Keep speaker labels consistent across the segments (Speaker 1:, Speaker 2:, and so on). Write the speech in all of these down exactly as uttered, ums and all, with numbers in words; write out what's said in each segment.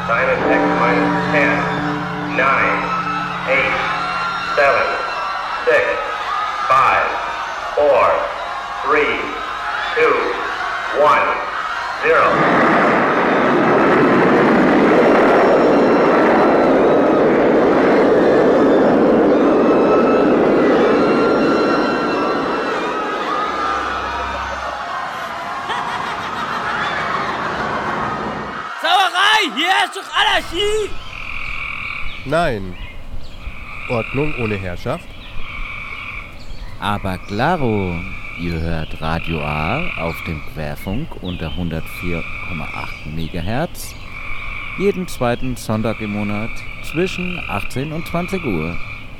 Speaker 1: Time is X minus ten, nine, eight, seven, six, five, four, three, two, one, zero.
Speaker 2: Hier ist doch Anarchie!
Speaker 3: Nein. Ordnung ohne Herrschaft?
Speaker 4: Aber klaro, ihr hört Radio A auf dem Querfunk unter hundertvier Komma acht Megahertz jeden zweiten Sonntag im Monat zwischen achtzehn und zwanzig Uhr.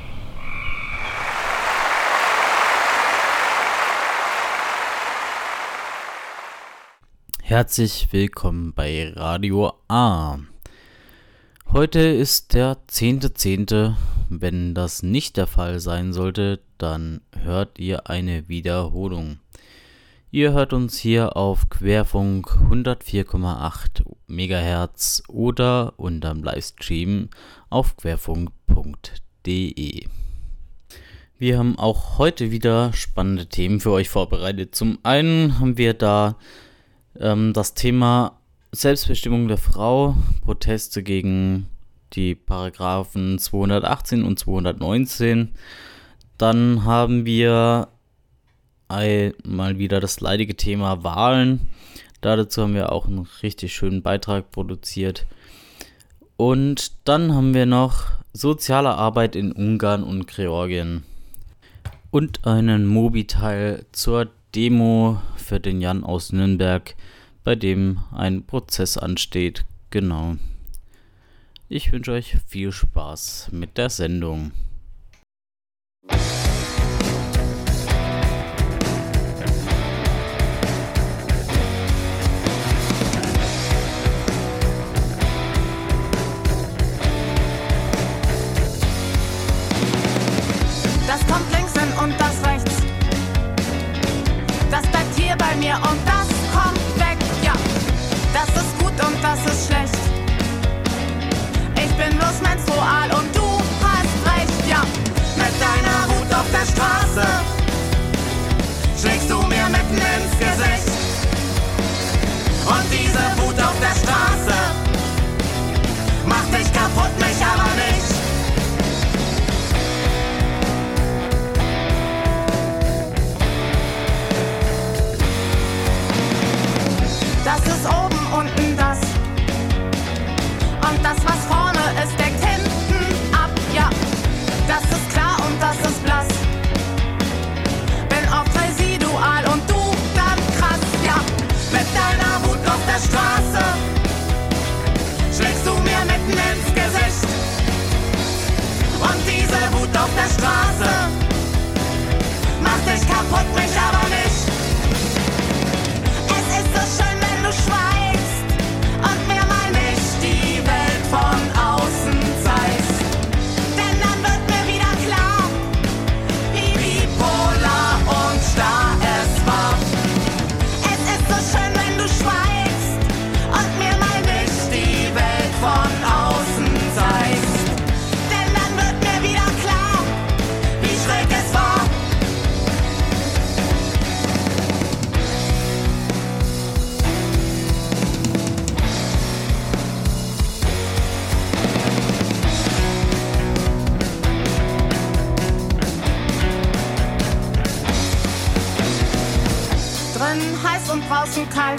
Speaker 4: Herzlich willkommen bei Radio A. Heute ist der zehnter zehnte Wenn das nicht der Fall sein sollte, dann hört ihr eine Wiederholung. Ihr hört uns hier auf Querfunk hundertvier Komma acht Megahertz oder unterm Livestream auf querfunk punkt de. Wir haben auch heute wieder spannende Themen für euch vorbereitet. Zum einen haben wir da das Thema Selbstbestimmung der Frau, Proteste gegen die Paragraphen zweihundertachtzehn und zweihundertneunzehn. Dann haben wir einmal wieder das leidige Thema Wahlen. Dazu haben wir auch einen richtig schönen Beitrag produziert. Und dann haben wir noch soziale Arbeit in Ungarn und Georgien. Und einen Mobiteil zur Demo für den Jan aus Nürnberg, bei dem ein Prozess ansteht. Genau. Ich wünsche euch viel Spaß mit der Sendung.
Speaker 5: Das kommt links hin und das rechts. Das bleibt hier bei mir und das kommt weg, ja. Das ist gut und das ist schlecht. Ich bin bloß menstrual und du hast recht, ja. Mit deiner Wut auf der Straße schlägst du mir mitten ins Gesicht. Und diese Wut auf der Straße macht dich kaputt, mich aber nicht. Das ist oben, unten das. Und das, was vorne ist, deckt hinten ab, ja. Das ist klar und das ist blass. Bin oft residual und du dann krass, ja. Mit deiner Wut auf der Straße schlägst du mir mitten ins Gesicht. Und diese Wut auf der Straße macht dich kaputt, mich aber nicht. Es ist so schön, wenn du schweigst und mir mal nicht die Welt von außen zeigst. Denn dann wird mir wieder klar, wie bipolar und starr es war. Es ist so schön, wenn du schweigst und mir mal nicht die Welt von außen zeigst. Denn dann wird mir wieder klar, wie schräg es war. Drin heiß und draußen kalt.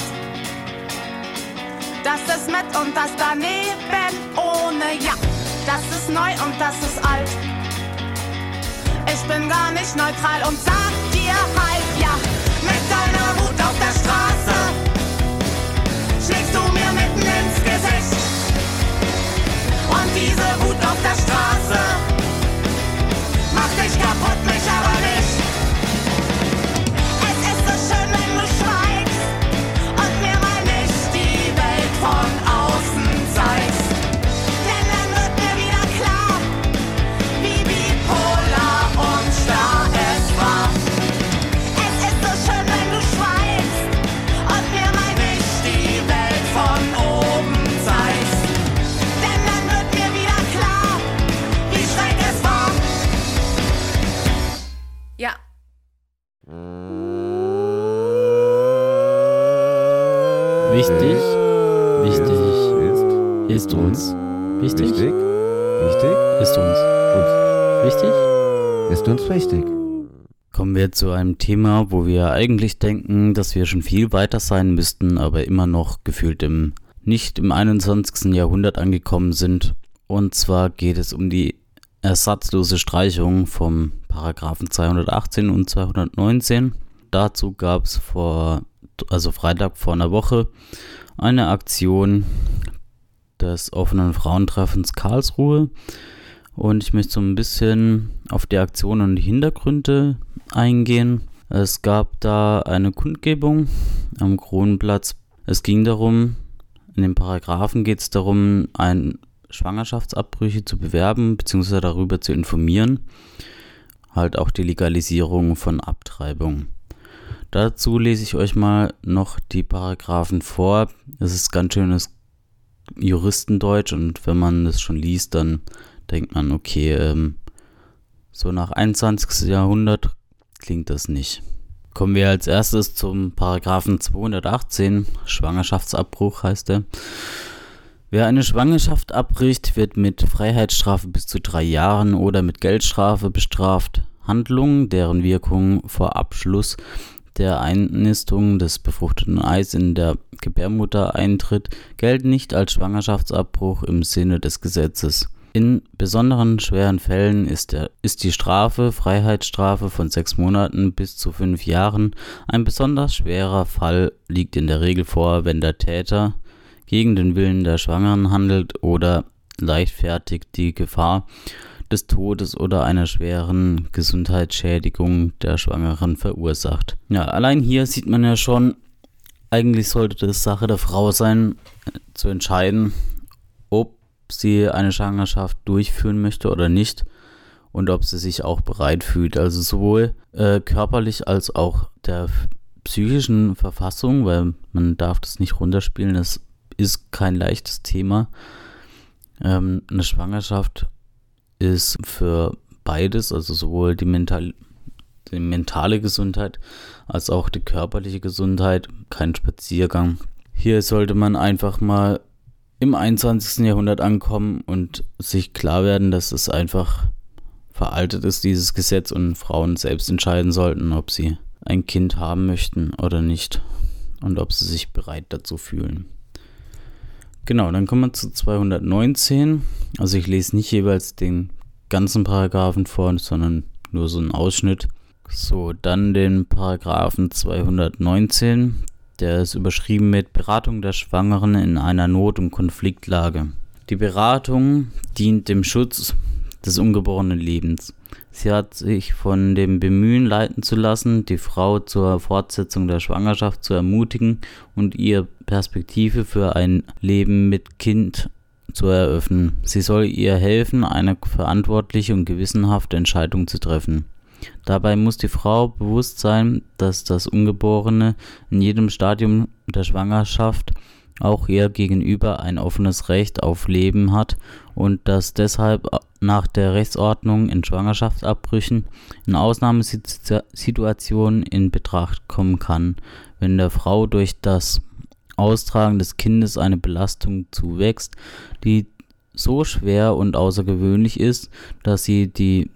Speaker 5: Das ist mit und das daneben ohne, ja. Das ist neu und das ist alt. Ich bin gar nicht neutral und sag dir halt, ja. Mit deiner Wut auf der Straße schlägst du mir mitten ins Gesicht. Und diese Wut auf der Straße macht dich kaputt, mich aber nicht. Es ist so schön, wenn du schweigst und mir mal nicht die Welt von außen zeigst. Denn dann wird mir wieder klar, wie bipolar und starr es war. Es ist so schön, wenn du schweigst
Speaker 4: Ist uns wichtig?
Speaker 6: Wichtig? Wichtig?
Speaker 4: Ist uns
Speaker 6: Uns.
Speaker 4: wichtig?
Speaker 6: Ist uns wichtig.
Speaker 4: Kommen wir zu einem Thema, wo wir eigentlich denken, dass wir schon viel weiter sein müssten, aber immer noch gefühlt im nicht im einundzwanzigsten Jahrhundert angekommen sind. Und zwar geht es um die ersatzlose Streichung vom Paragraphen zweihundertachtzehn und zweihundertneunzehn. Dazu gab es vor, also Freitag vor einer Woche, eine Aktion des offenen Frauentreffens Karlsruhe. Und ich möchte so ein bisschen auf die Aktion und die Hintergründe eingehen. Es gab da eine Kundgebung am Kronplatz. Es ging darum, in den Paragraphen geht es darum, ein Schwangerschaftsabbrüche zu bewerben bzw. darüber zu informieren. Halt auch die Legalisierung von Abtreibung. Dazu lese ich euch mal noch die Paragraphen vor. Es ist ganz schönes Juristendeutsch und wenn man das schon liest, dann denkt man, okay, ähm, so nach einundzwanzigsten Jahrhundert klingt das nicht. Kommen wir als erstes zum Paragraphen zweihundertachtzehn, Schwangerschaftsabbruch heißt er. Wer eine Schwangerschaft abbricht, wird mit Freiheitsstrafe bis zu drei Jahren oder mit Geldstrafe bestraft. Handlungen, deren Wirkung vor Abschluss der Einnistung des befruchteten Eis in der Gebärmutter eintritt, gelten nicht als Schwangerschaftsabbruch im Sinne des Gesetzes. In besonderen schweren Fällen ist, der, ist die Strafe Freiheitsstrafe von sechs Monaten bis zu fünf Jahren. Ein besonders schwerer Fall liegt in der Regel vor, wenn der Täter gegen den Willen der Schwangeren handelt oder leichtfertig die Gefahr des Todes oder einer schweren Gesundheitsschädigung der Schwangeren verursacht. Ja, allein hier sieht man ja schon, eigentlich sollte es Sache der Frau sein, zu entscheiden, ob sie eine Schwangerschaft durchführen möchte oder nicht und ob sie sich auch bereit fühlt. Also sowohl äh, körperlich als auch der psychischen Verfassung, weil man darf das nicht runterspielen, das ist kein leichtes Thema. Ähm, eine Schwangerschaft ist für beides, also sowohl die, mental, die mentale Gesundheit als auch die körperliche Gesundheit, kein Spaziergang. Hier sollte man einfach mal im einundzwanzigsten Jahrhundert ankommen und sich klar werden, dass es einfach veraltet ist, dieses Gesetz, und Frauen selbst entscheiden sollten, ob sie ein Kind haben möchten oder nicht und ob sie sich bereit dazu fühlen. Genau, dann kommen wir zu zweihundertneunzehn. Also ich lese nicht jeweils den ganzen Paragraphen vor, sondern nur so einen Ausschnitt. So, dann den Paragraphen zweihundertneunzehn. Der ist überschrieben mit Beratung der Schwangeren in einer Not- und Konfliktlage. Die Beratung dient dem Schutz des ungeborenen Lebens. Sie hat sich von dem Bemühen leiten zu lassen, die Frau zur Fortsetzung der Schwangerschaft zu ermutigen und ihr Perspektive für ein Leben mit Kind zu eröffnen. Sie soll ihr helfen, eine verantwortliche und gewissenhafte Entscheidung zu treffen. Dabei muss die Frau bewusst sein, dass das Ungeborene in jedem Stadium der Schwangerschaft auch ihr gegenüber ein offenes Recht auf Leben hat und dass deshalb nach der Rechtsordnung in Schwangerschaftsabbrüchen in Ausnahmesituationen in Betracht kommen kann, wenn der Frau durch das Austragen des Kindes eine Belastung zuwächst, die so schwer und außergewöhnlich ist, dass sie die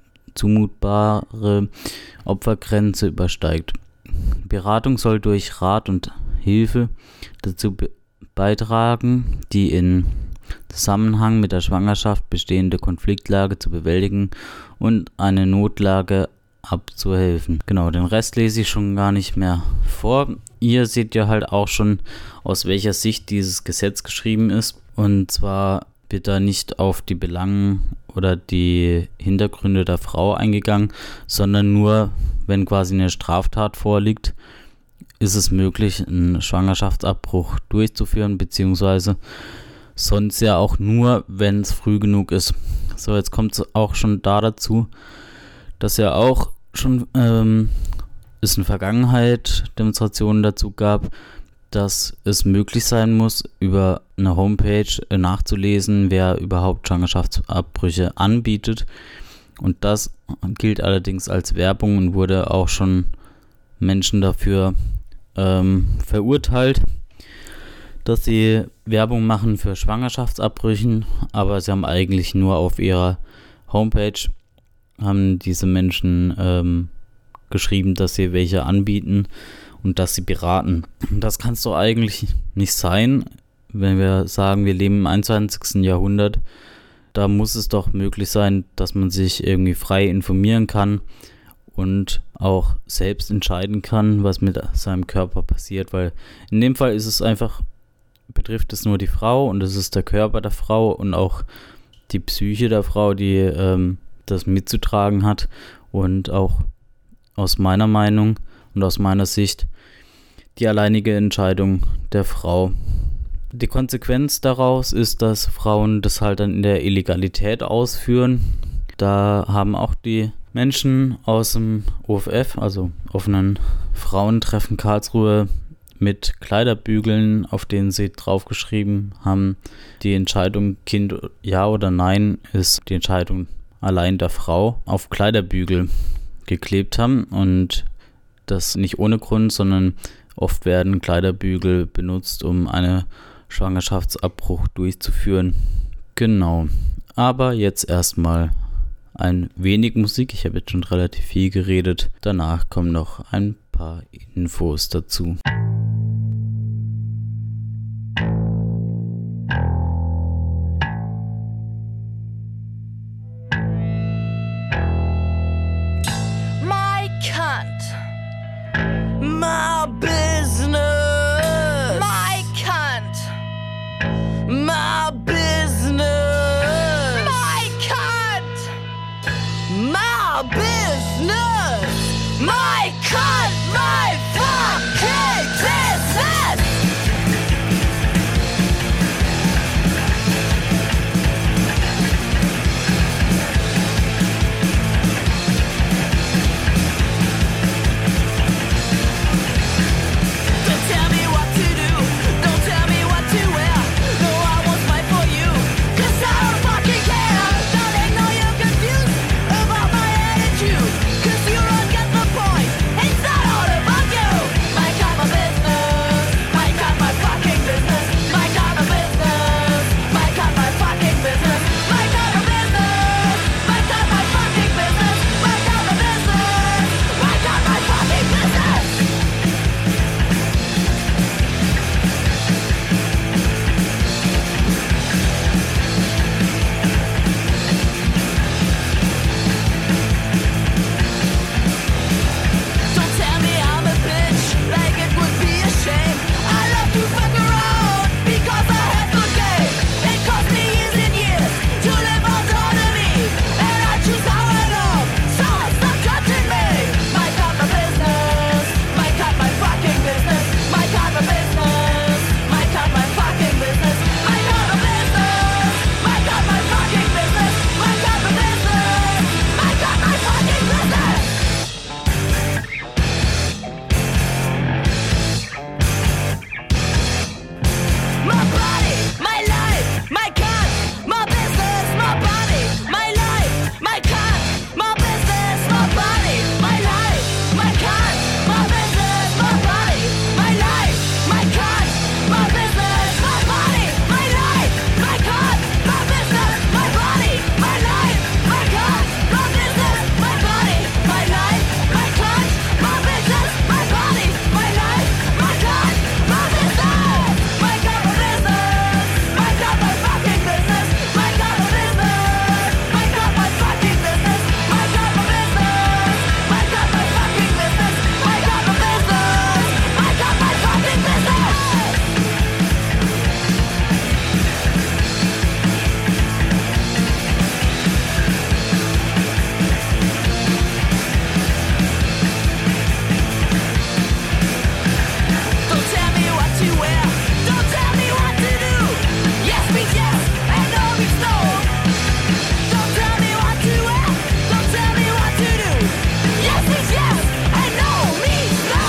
Speaker 4: zumutbare Opfergrenze übersteigt. Beratung soll durch Rat und Hilfe dazu be- beitragen, die in Zusammenhang mit der Schwangerschaft bestehende Konfliktlage zu bewältigen und eine Notlage abzuhelfen. Genau, den Rest lese ich schon gar nicht mehr vor. Ihr seht ja halt auch schon, aus welcher Sicht dieses Gesetz geschrieben ist. Und zwar wird da nicht auf die Belangen oder die Hintergründe der Frau eingegangen, sondern nur, wenn quasi eine Straftat vorliegt, ist es möglich, einen Schwangerschaftsabbruch durchzuführen, beziehungsweise sonst ja auch nur, wenn es früh genug ist. So, jetzt kommt es auch schon da dazu, dass ja auch schon ähm, es in der Vergangenheit Demonstrationen dazu gab, dass es möglich sein muss, über eine Homepage nachzulesen, wer überhaupt Schwangerschaftsabbrüche anbietet. Und das gilt allerdings als Werbung und wurde auch schon Menschen dafür ähm, verurteilt. dass sie Werbung machen für Schwangerschaftsabbrüchen, aber sie haben eigentlich nur auf ihrer Homepage, haben diese Menschen ähm, geschrieben, dass sie welche anbieten und dass sie beraten. Das kann es doch eigentlich nicht sein, wenn wir sagen, wir leben im einundzwanzigsten Jahrhundert. Da muss es doch möglich sein, dass man sich irgendwie frei informieren kann und auch selbst entscheiden kann, was mit seinem Körper passiert, weil in dem Fall ist es einfach, betrifft es nur die Frau und es ist der Körper der Frau und auch die Psyche der Frau, die ähm, das mitzutragen hat. Und auch aus meiner Meinung und aus meiner Sicht die alleinige Entscheidung der Frau. Die Konsequenz daraus ist, dass Frauen das halt dann in der Illegalität ausführen. Da haben auch die Menschen aus dem O F F, also offenen Frauentreffen Karlsruhe, mit Kleiderbügeln, auf denen sie draufgeschrieben haben, die Entscheidung Kind ja oder nein ist die Entscheidung allein der Frau, auf Kleiderbügel geklebt haben. Und das nicht ohne Grund, sondern oft werden Kleiderbügel benutzt, um einen Schwangerschaftsabbruch durchzuführen. Genau. Aber jetzt erstmal ein wenig Musik. Ich habe jetzt schon relativ viel geredet. Danach kommen noch ein paar Infos dazu.
Speaker 5: My cunt. My business. My cunt. My business. My cunt. My business. My cunt. My fucking business. Don't tell me what to do. Don't tell me what to wear. No, I won't fight for you. 'Cause I don't fucking care. Darling, no, you're confused about my attitude. 'Cause you don't get the point. It's not all about you. My God, my business. My God, my fucking business. My God, my business. My God, my fucking business. My God, my business. My God, my fucking business. My God, my business. My God, my fucking business. Don't tell me I'm a bitch, like it would be a shame. I love to fuck around because I had good game. It cost me years and years to live autonomy, and I choose how I love. So stop judging me. My God, my business. My God, my fucking business. My God, my business. My God, my fucking business. My God, my business. My God, my fucking business. My God, my business. My God, my fucking business. My body, my life, my cut, my business, my body, my life, my cut, my business, my body, my life, my cut, my business, my body, my life, my cut, my business, my body, my life, my cut, my business, my body, my life, my cut, my business, my body, my life, my cut, my business, my body, my life, my cut, my business, my God, my business, my God, my fucking business, my God, my business, my God, my fucking business, my God, my business, my God, my fucking business, my God, my business, my God, my fucking business. Don't tell me what to wear. Don't tell me what to do. Yes means yes, and no means no. Don't tell me what to wear. Don't tell me what to do. Yes means yes, and no means no.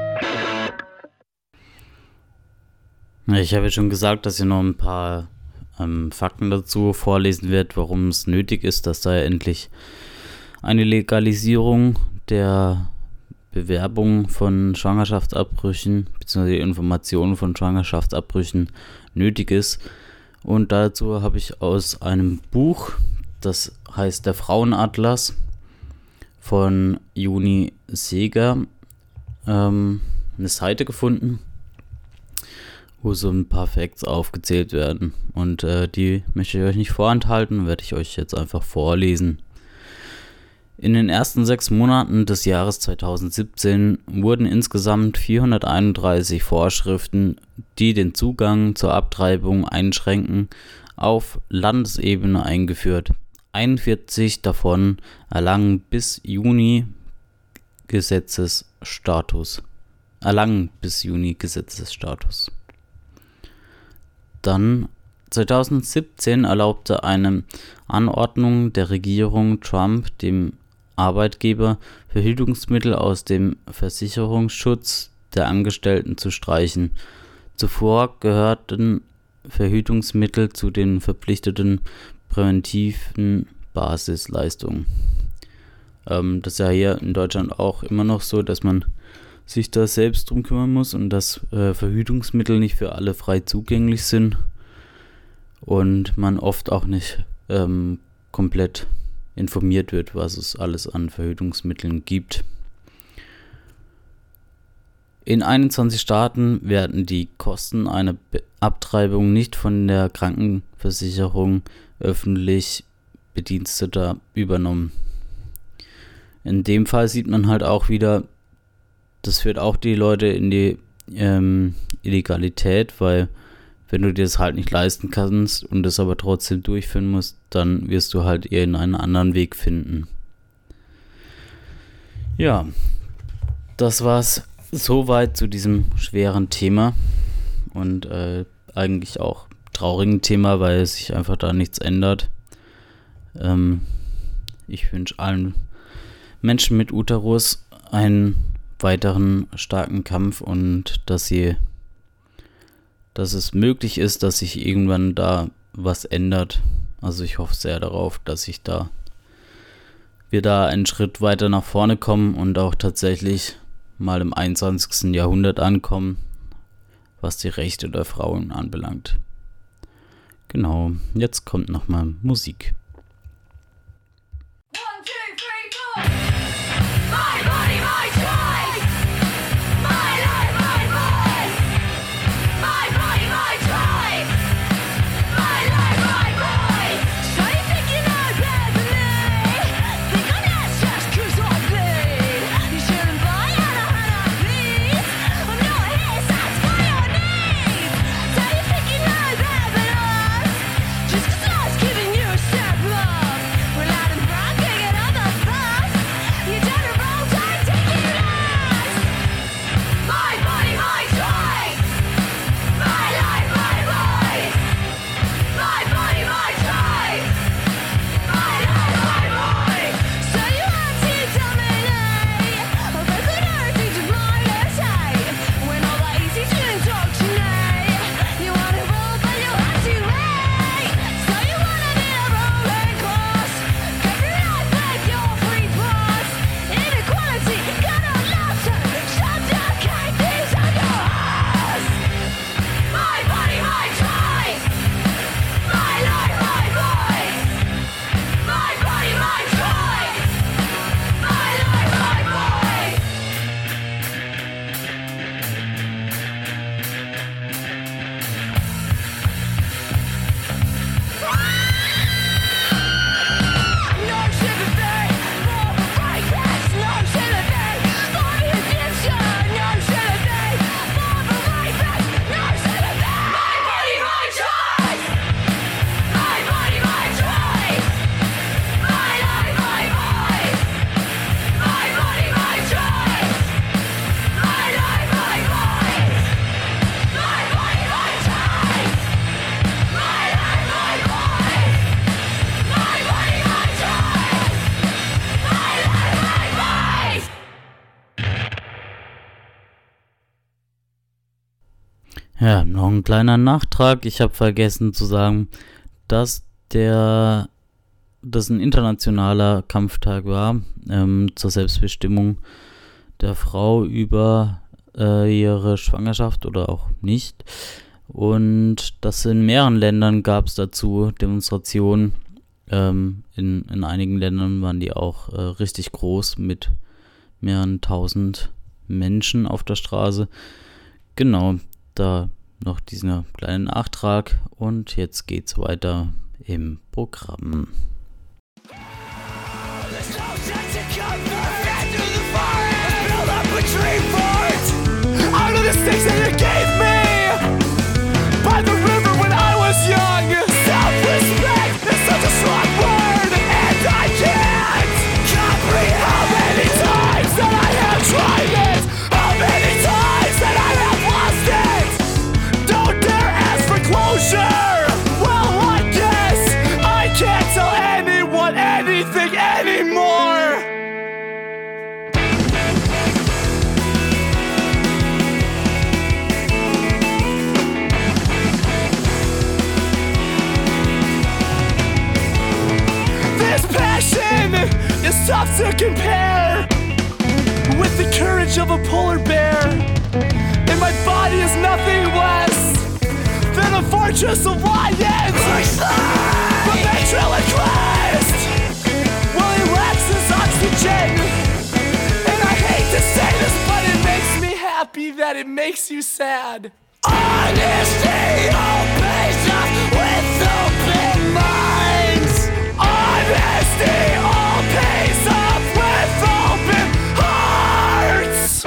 Speaker 4: Ich habe ja schon gesagt, dass ihr noch ein paar ähm, Fakten dazu vorlesen werde, warum es nötig ist, dass da endlich eine Legalisierung der Bewerbung von Schwangerschaftsabbrüchen bzw. Informationen von Schwangerschaftsabbrüchen nötig ist. Und dazu habe ich aus einem Buch, das heißt Der Frauenatlas von Juni Seeger, ähm, eine Seite gefunden, wo so ein paar Facts aufgezählt werden. Und äh, die möchte ich euch nicht vorenthalten, werde ich euch jetzt einfach vorlesen. In den ersten sechs Monaten des Jahres zweitausendsiebzehn wurden insgesamt vierhunderteinunddreißig Vorschriften, die den Zugang zur Abtreibung einschränken, auf Landesebene eingeführt. einundvierzig davon erlangen bis Juni Gesetzesstatus. Erlangen bis Juni Gesetzesstatus. Dann zweitausendsiebzehn erlaubte eine Anordnung der Regierung Trump dem Arbeitgeber, Verhütungsmittel aus dem Versicherungsschutz der Angestellten zu streichen. Zuvor gehörten Verhütungsmittel zu den verpflichteten präventiven Basisleistungen. Ähm, das ist ja hier in Deutschland auch immer noch so, dass man sich da selbst drum kümmern muss und dass äh, Verhütungsmittel nicht für alle frei zugänglich sind und man oft auch nicht ähm, komplett informiert wird, was es alles an Verhütungsmitteln gibt. In einundzwanzig Staaten werden die Kosten einer Be- Abtreibung nicht von der Krankenversicherung öffentlich Bediensteter übernommen. In dem Fall sieht man halt auch wieder, das führt auch die Leute in die ähm, Illegalität, weil wenn du dir das halt nicht leisten kannst und das aber trotzdem durchführen musst, dann wirst du halt eher in einen anderen Weg finden. Ja, das war's soweit zu diesem schweren Thema und äh, eigentlich auch traurigen Thema, weil sich einfach da nichts ändert. Ähm, ich wünsche allen Menschen mit Uterus einen weiteren starken Kampf und dass sie dass es möglich ist, dass sich irgendwann da was ändert. Also ich hoffe sehr darauf, dass sich da wir da einen Schritt weiter nach vorne kommen und auch tatsächlich mal im einundzwanzigsten Jahrhundert ankommen, was die Rechte der Frauen anbelangt. Genau, jetzt kommt nochmal Musik.
Speaker 5: One, two, three, four. My body, my choice. My life, my voice. My body, my choice. My life, my voice. So you think you know better than me? Think I'm not just 'cause I bleed. You shouldn't buy out a hundred, please. I'm no hate, that's for your needs. So you think you know better than us? Just 'cause I was giving you a step up. We're loud and proud, kicking on the bus.
Speaker 4: Ja, noch ein kleiner Nachtrag. Ich habe vergessen zu sagen, dass der, das ein internationaler Kampftag war ähm, zur Selbstbestimmung der Frau über äh, ihre Schwangerschaft oder auch nicht. Und dass in mehreren Ländern gab es dazu Demonstrationen. Ähm, in, in einigen Ländern waren die auch äh, richtig groß mit mehreren tausend Menschen auf der Straße. Genau, da noch diesen kleinen Nachtrag und jetzt geht's weiter im Programm.
Speaker 7: It's tough to compare with the courage of a polar bear, and my body is nothing less than a fortress of lions. The ventriloquist, well, he lacks his oxygen, and I hate to say this, but it makes me happy that it makes you sad. Honesty opens up with open minds. Honesty all pays up with open hearts.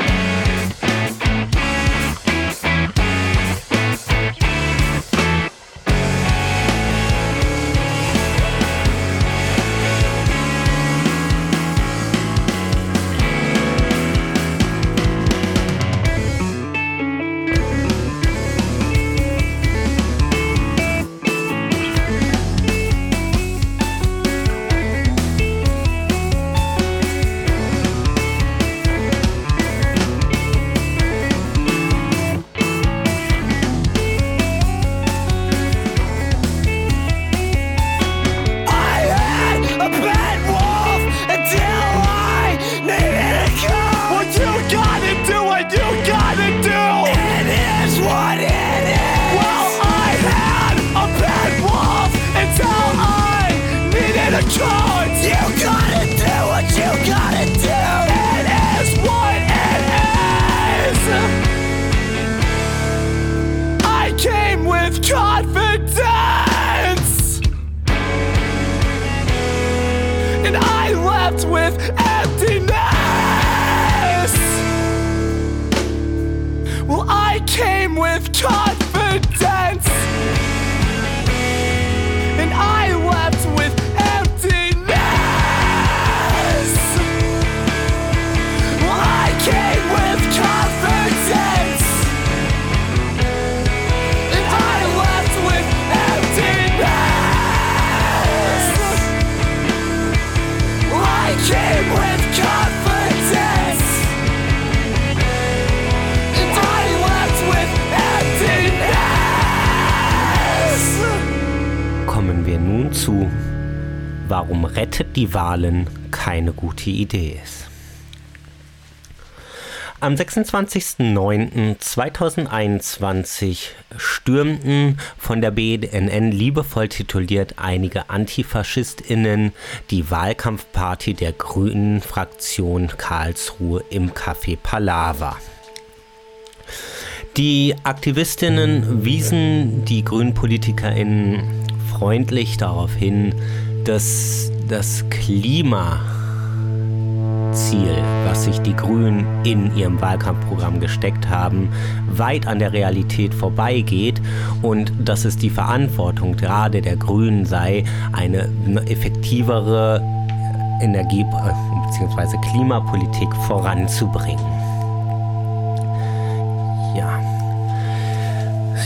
Speaker 8: Warum rettet die Wahlen keine gute Idee ist. Am sechsundzwanzigsten neunten zweitausendeinundzwanzig stürmten von der B D N N liebevoll tituliert einige AntifaschistInnen die Wahlkampfparty der Grünen Fraktion Karlsruhe im Café Palaver. Die Aktivistinnen wiesen die grünen PolitikerInnen freundlich darauf hin, dass das Klimaziel, was sich die Grünen in ihrem Wahlkampfprogramm gesteckt haben, weit an der Realität vorbeigeht und dass es die Verantwortung gerade der Grünen sei, eine effektivere Energie- bzw. Klimapolitik voranzubringen. Ja,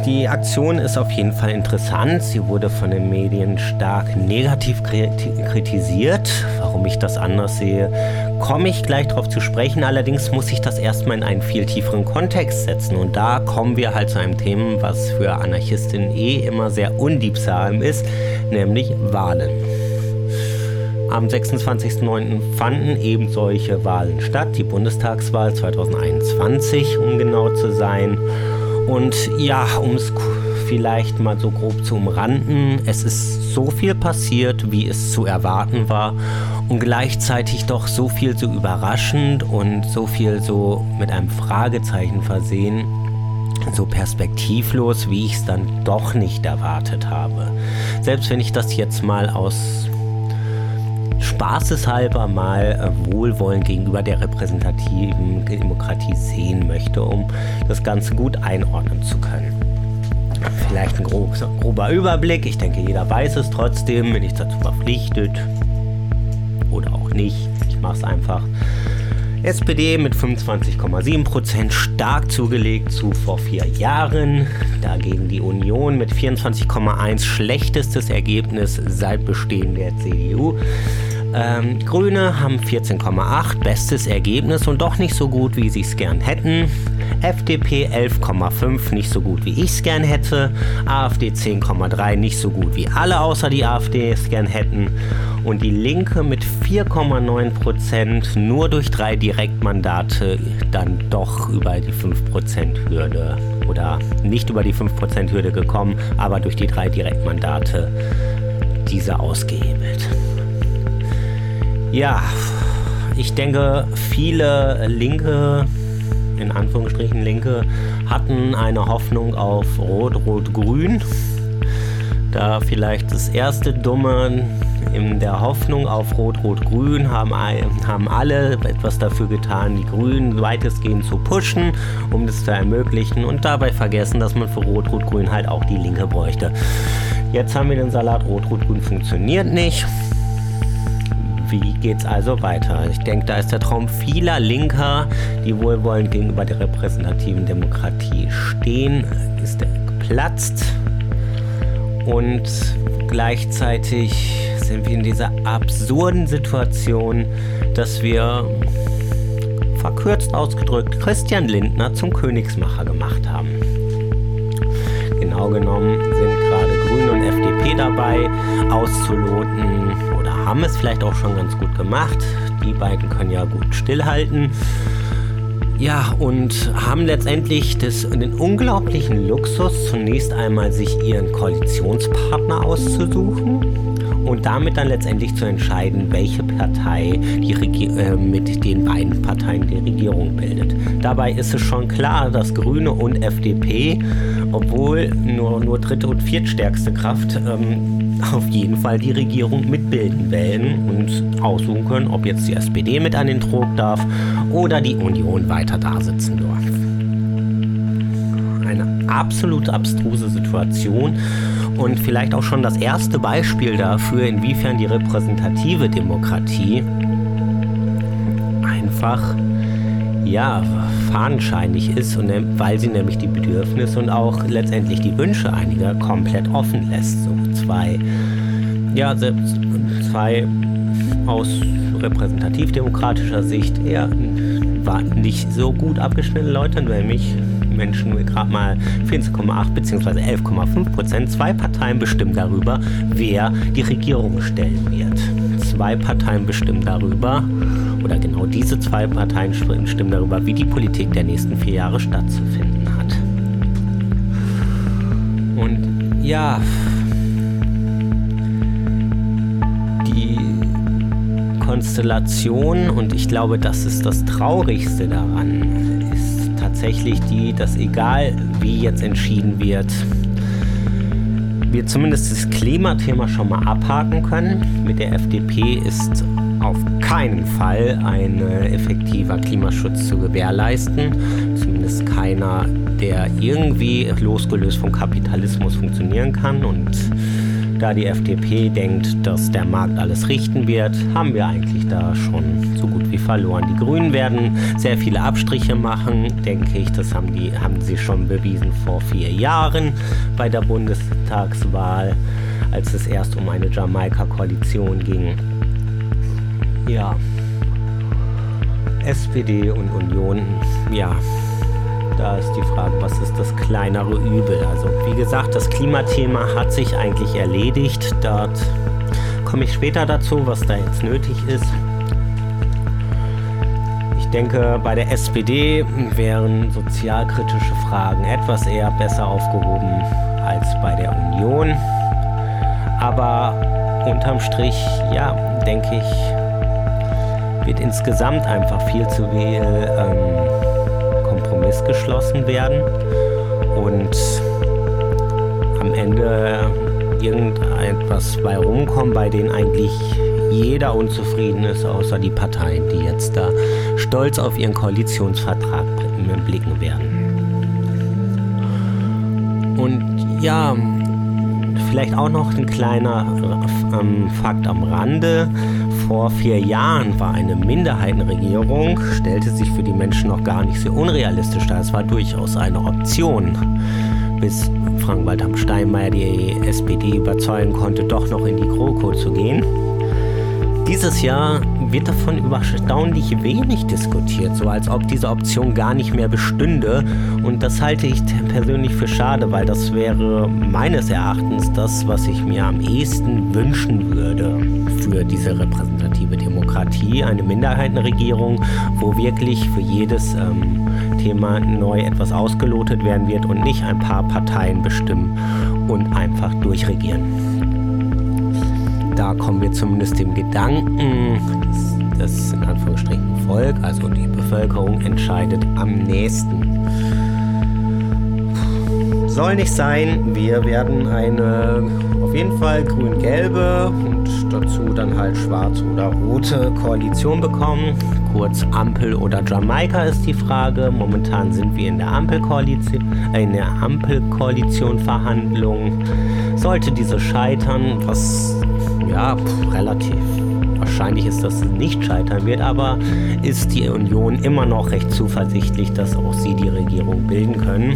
Speaker 8: die Aktion ist auf jeden Fall interessant. Sie wurde von den Medien stark negativ kritisiert. Warum ich das anders sehe, komme ich gleich darauf zu sprechen. Allerdings muss ich das erstmal in einen viel tieferen Kontext setzen. Und da kommen wir halt zu einem Thema, was für Anarchistinnen eh immer sehr unliebsam ist, nämlich Wahlen. Am sechsundzwanzigsten neunten fanden eben solche Wahlen statt, die Bundestagswahl zweitausendeinundzwanzig, um genau zu sein. Und ja, um es vielleicht mal so grob zu umranden, es ist so viel passiert, wie es zu erwarten war und gleichzeitig doch so viel so überraschend und so viel so mit einem Fragezeichen versehen, so perspektivlos, wie ich es dann doch nicht erwartet habe. Selbst wenn ich das jetzt mal aus spaßeshalber mal äh, wohlwollend gegenüber der repräsentativen Demokratie sehen möchte, um das Ganze gut einordnen zu können. Vielleicht ein grob, grober Überblick, ich denke, jeder weiß es trotzdem, bin ich dazu verpflichtet oder auch nicht, ich mache es einfach. S P D mit fünfundzwanzig Komma sieben Prozent stark zugelegt zu vor vier Jahren. Dagegen die Union mit vierundzwanzig Komma eins schlechtestes Ergebnis seit Bestehen der C D U. Ähm, Grüne haben vierzehn Komma acht, bestes Ergebnis und doch nicht so gut, wie sie es gern hätten. F D P elf Komma fünf, nicht so gut, wie ich es gern hätte. A F D zehn Komma drei, nicht so gut, wie alle außer die AfD es gern hätten. Und die Linke mit vier Komma neun Prozent, nur durch drei Direktmandate dann doch über die fünf Prozent Hürde oder nicht über die fünf Prozent Hürde gekommen, aber durch die drei Direktmandate diese ausgehebelt. Ja, ich denke, viele Linke, in Anführungsstrichen Linke, hatten eine Hoffnung auf Rot-Rot-Grün. Da vielleicht das erste Dumme in der Hoffnung auf Rot-Rot-Grün haben, haben alle etwas dafür getan, die Grünen weitestgehend zu pushen, um das zu ermöglichen und dabei vergessen, dass man für Rot-Rot-Grün halt auch die Linke bräuchte. Jetzt haben wir den Salat, Rot-Rot-Grün funktioniert nicht. Wie geht's also weiter? Ich denke, da ist der Traum vieler Linker, die wohlwollend gegenüber der repräsentativen Demokratie stehen, ist geplatzt. Und gleichzeitig sind wir in dieser absurden Situation, dass wir, verkürzt ausgedrückt, Christian Lindner zum Königsmacher gemacht haben. Genau genommen sind gerade Grüne und F D P dabei, auszuloten oder haben es vielleicht auch schon ganz gut gemacht. Die beiden können ja gut stillhalten. Ja, und haben letztendlich das, den unglaublichen Luxus, zunächst einmal sich ihren Koalitionspartner auszusuchen und damit dann letztendlich zu entscheiden, welche Partei die Regi- äh, mit den beiden Parteien die Regierung bildet. Dabei ist es schon klar, dass Grüne und F D P, obwohl nur, nur dritte und viertstärkste Kraft, ähm, auf jeden Fall die Regierung mitbilden werden und aussuchen können, ob jetzt die S P D mit an den Trog darf oder die Union weiter da sitzen darf. Eine absolut abstruse Situation und vielleicht auch schon das erste Beispiel dafür, inwiefern die repräsentative Demokratie einfach ja, fadenscheinig ist, und weil sie nämlich die Bedürfnisse und auch letztendlich die Wünsche einiger komplett offen lässt. So zwei, ja, selbst zwei aus repräsentativ-demokratischer Sicht eher war nicht so gut abgeschnittene Leute, nämlich Menschen mit gerade mal vierzehn Komma acht bzw. elf Komma fünf Prozent. Zwei Parteien bestimmen darüber, wer die Regierung stellen wird. Zwei Parteien bestimmen darüber, oder genau diese zwei Parteien bestimmen darüber, wie die Politik der nächsten vier Jahre stattzufinden hat. Und ja, die Konstellation, und ich glaube, das ist das Traurigste daran, ist tatsächlich die, dass egal wie jetzt entschieden wird, wir zumindest das Klimathema schon mal abhaken können. Mit der F D P ist auf keinen Fall ein effektiver Klimaschutz zu gewährleisten. Zumindest keiner, der irgendwie losgelöst vom Kapitalismus funktionieren kann. Und Da die F D P denkt, dass der Markt alles richten wird, haben wir eigentlich da schon so gut wie verloren. Die Grünen werden sehr viele Abstriche machen, denke ich. Das haben, die, haben sie schon bewiesen vor vier Jahren bei der Bundestagswahl, als es erst um eine Jamaika-Koalition ging. Ja, S P D und Union, ja, da ist die Frage, was ist das kleinere Übel? Also wie gesagt, das Klimathema hat sich eigentlich erledigt. Dort komme ich später dazu, was da jetzt nötig ist. Ich denke, bei der S P D wären sozialkritische Fragen etwas eher besser aufgehoben als bei der Union. Aber unterm Strich, ja, denke ich, wird insgesamt einfach viel zu viel ähm, Kompromiss geschlossen werden und am Ende irgendetwas bei rumkommen, bei denen eigentlich jeder unzufrieden ist, außer die Parteien, die jetzt da stolz auf ihren Koalitionsvertrag blicken werden. Und ja, vielleicht auch noch ein kleiner ähm, Fakt am Rande. Vor vier Jahren war eine Minderheitenregierung, stellte sich für die Menschen noch gar nicht so unrealistisch dar. Es war durchaus eine Option, bis Frank-Walter Steinmeier die S P D überzeugen konnte, doch noch in die GroKo zu gehen. Dieses Jahr wird davon erstaunlich wenig diskutiert, so als ob diese Option gar nicht mehr bestünde. Und das halte ich persönlich für schade, weil das wäre meines Erachtens das, was ich mir am ehesten wünschen würde für diese repräsentative Demokratie. Eine Minderheitenregierung, wo wirklich für jedes ähm, Thema neu etwas ausgelotet werden wird und nicht ein paar Parteien bestimmen und einfach durchregieren. Da kommen wir zumindest dem Gedanken, dass das in Anführungsstrichen Volk, also die Bevölkerung, entscheidet am nächsten. Soll nicht sein, wir werden eine auf jeden Fall grün-gelbe und dazu dann halt schwarz oder rote Koalition bekommen. Kurz Ampel oder Jamaika ist die Frage. Momentan sind wir in der Ampelkoalition, äh, in der Ampelkoalition-Verhandlung. Sollte diese scheitern, was ja relativ wahrscheinlich ist, dass es nicht scheitern wird, aber ist die Union immer noch recht zuversichtlich, dass auch sie die Regierung bilden können.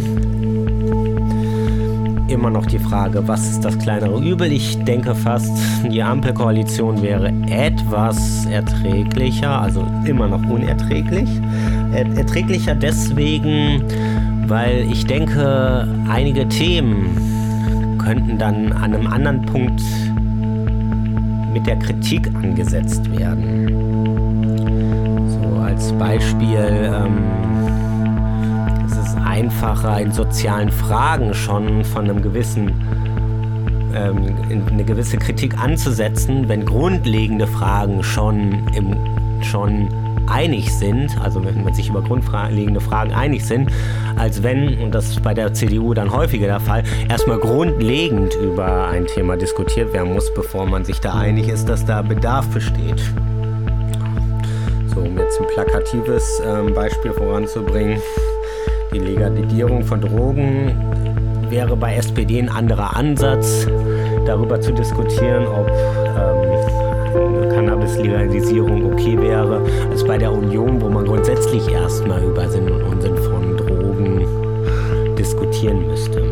Speaker 8: Immer noch die Frage, was ist das kleinere Übel? Ich denke fast, die Ampelkoalition wäre etwas erträglicher, also immer noch unerträglich. Erträglicher deswegen, weil ich denke, einige Themen könnten dann an einem anderen Punkt mit der Kritik angesetzt werden. So als Beispiel, ähm, es ist einfacher in sozialen Fragen schon von einem gewissen, ähm, eine gewisse Kritik anzusetzen, wenn grundlegende Fragen schon, im, schon einig sind, also wenn man sich über grundlegende Fragen einig sind, als wenn, und das ist bei der C D U dann häufiger der Fall, erstmal grundlegend über ein Thema diskutiert werden muss, bevor man sich da einig ist, dass da Bedarf besteht. So, um jetzt ein plakatives ähm, Beispiel voranzubringen, die Legalisierung von Drogen wäre bei S P D ein anderer Ansatz, darüber zu diskutieren, ob ähm, Cannabis-Legalisierung okay wäre, als bei der Union, wo man grundsätzlich erstmal über Sinn und Unsinn von Drogen diskutieren müsste.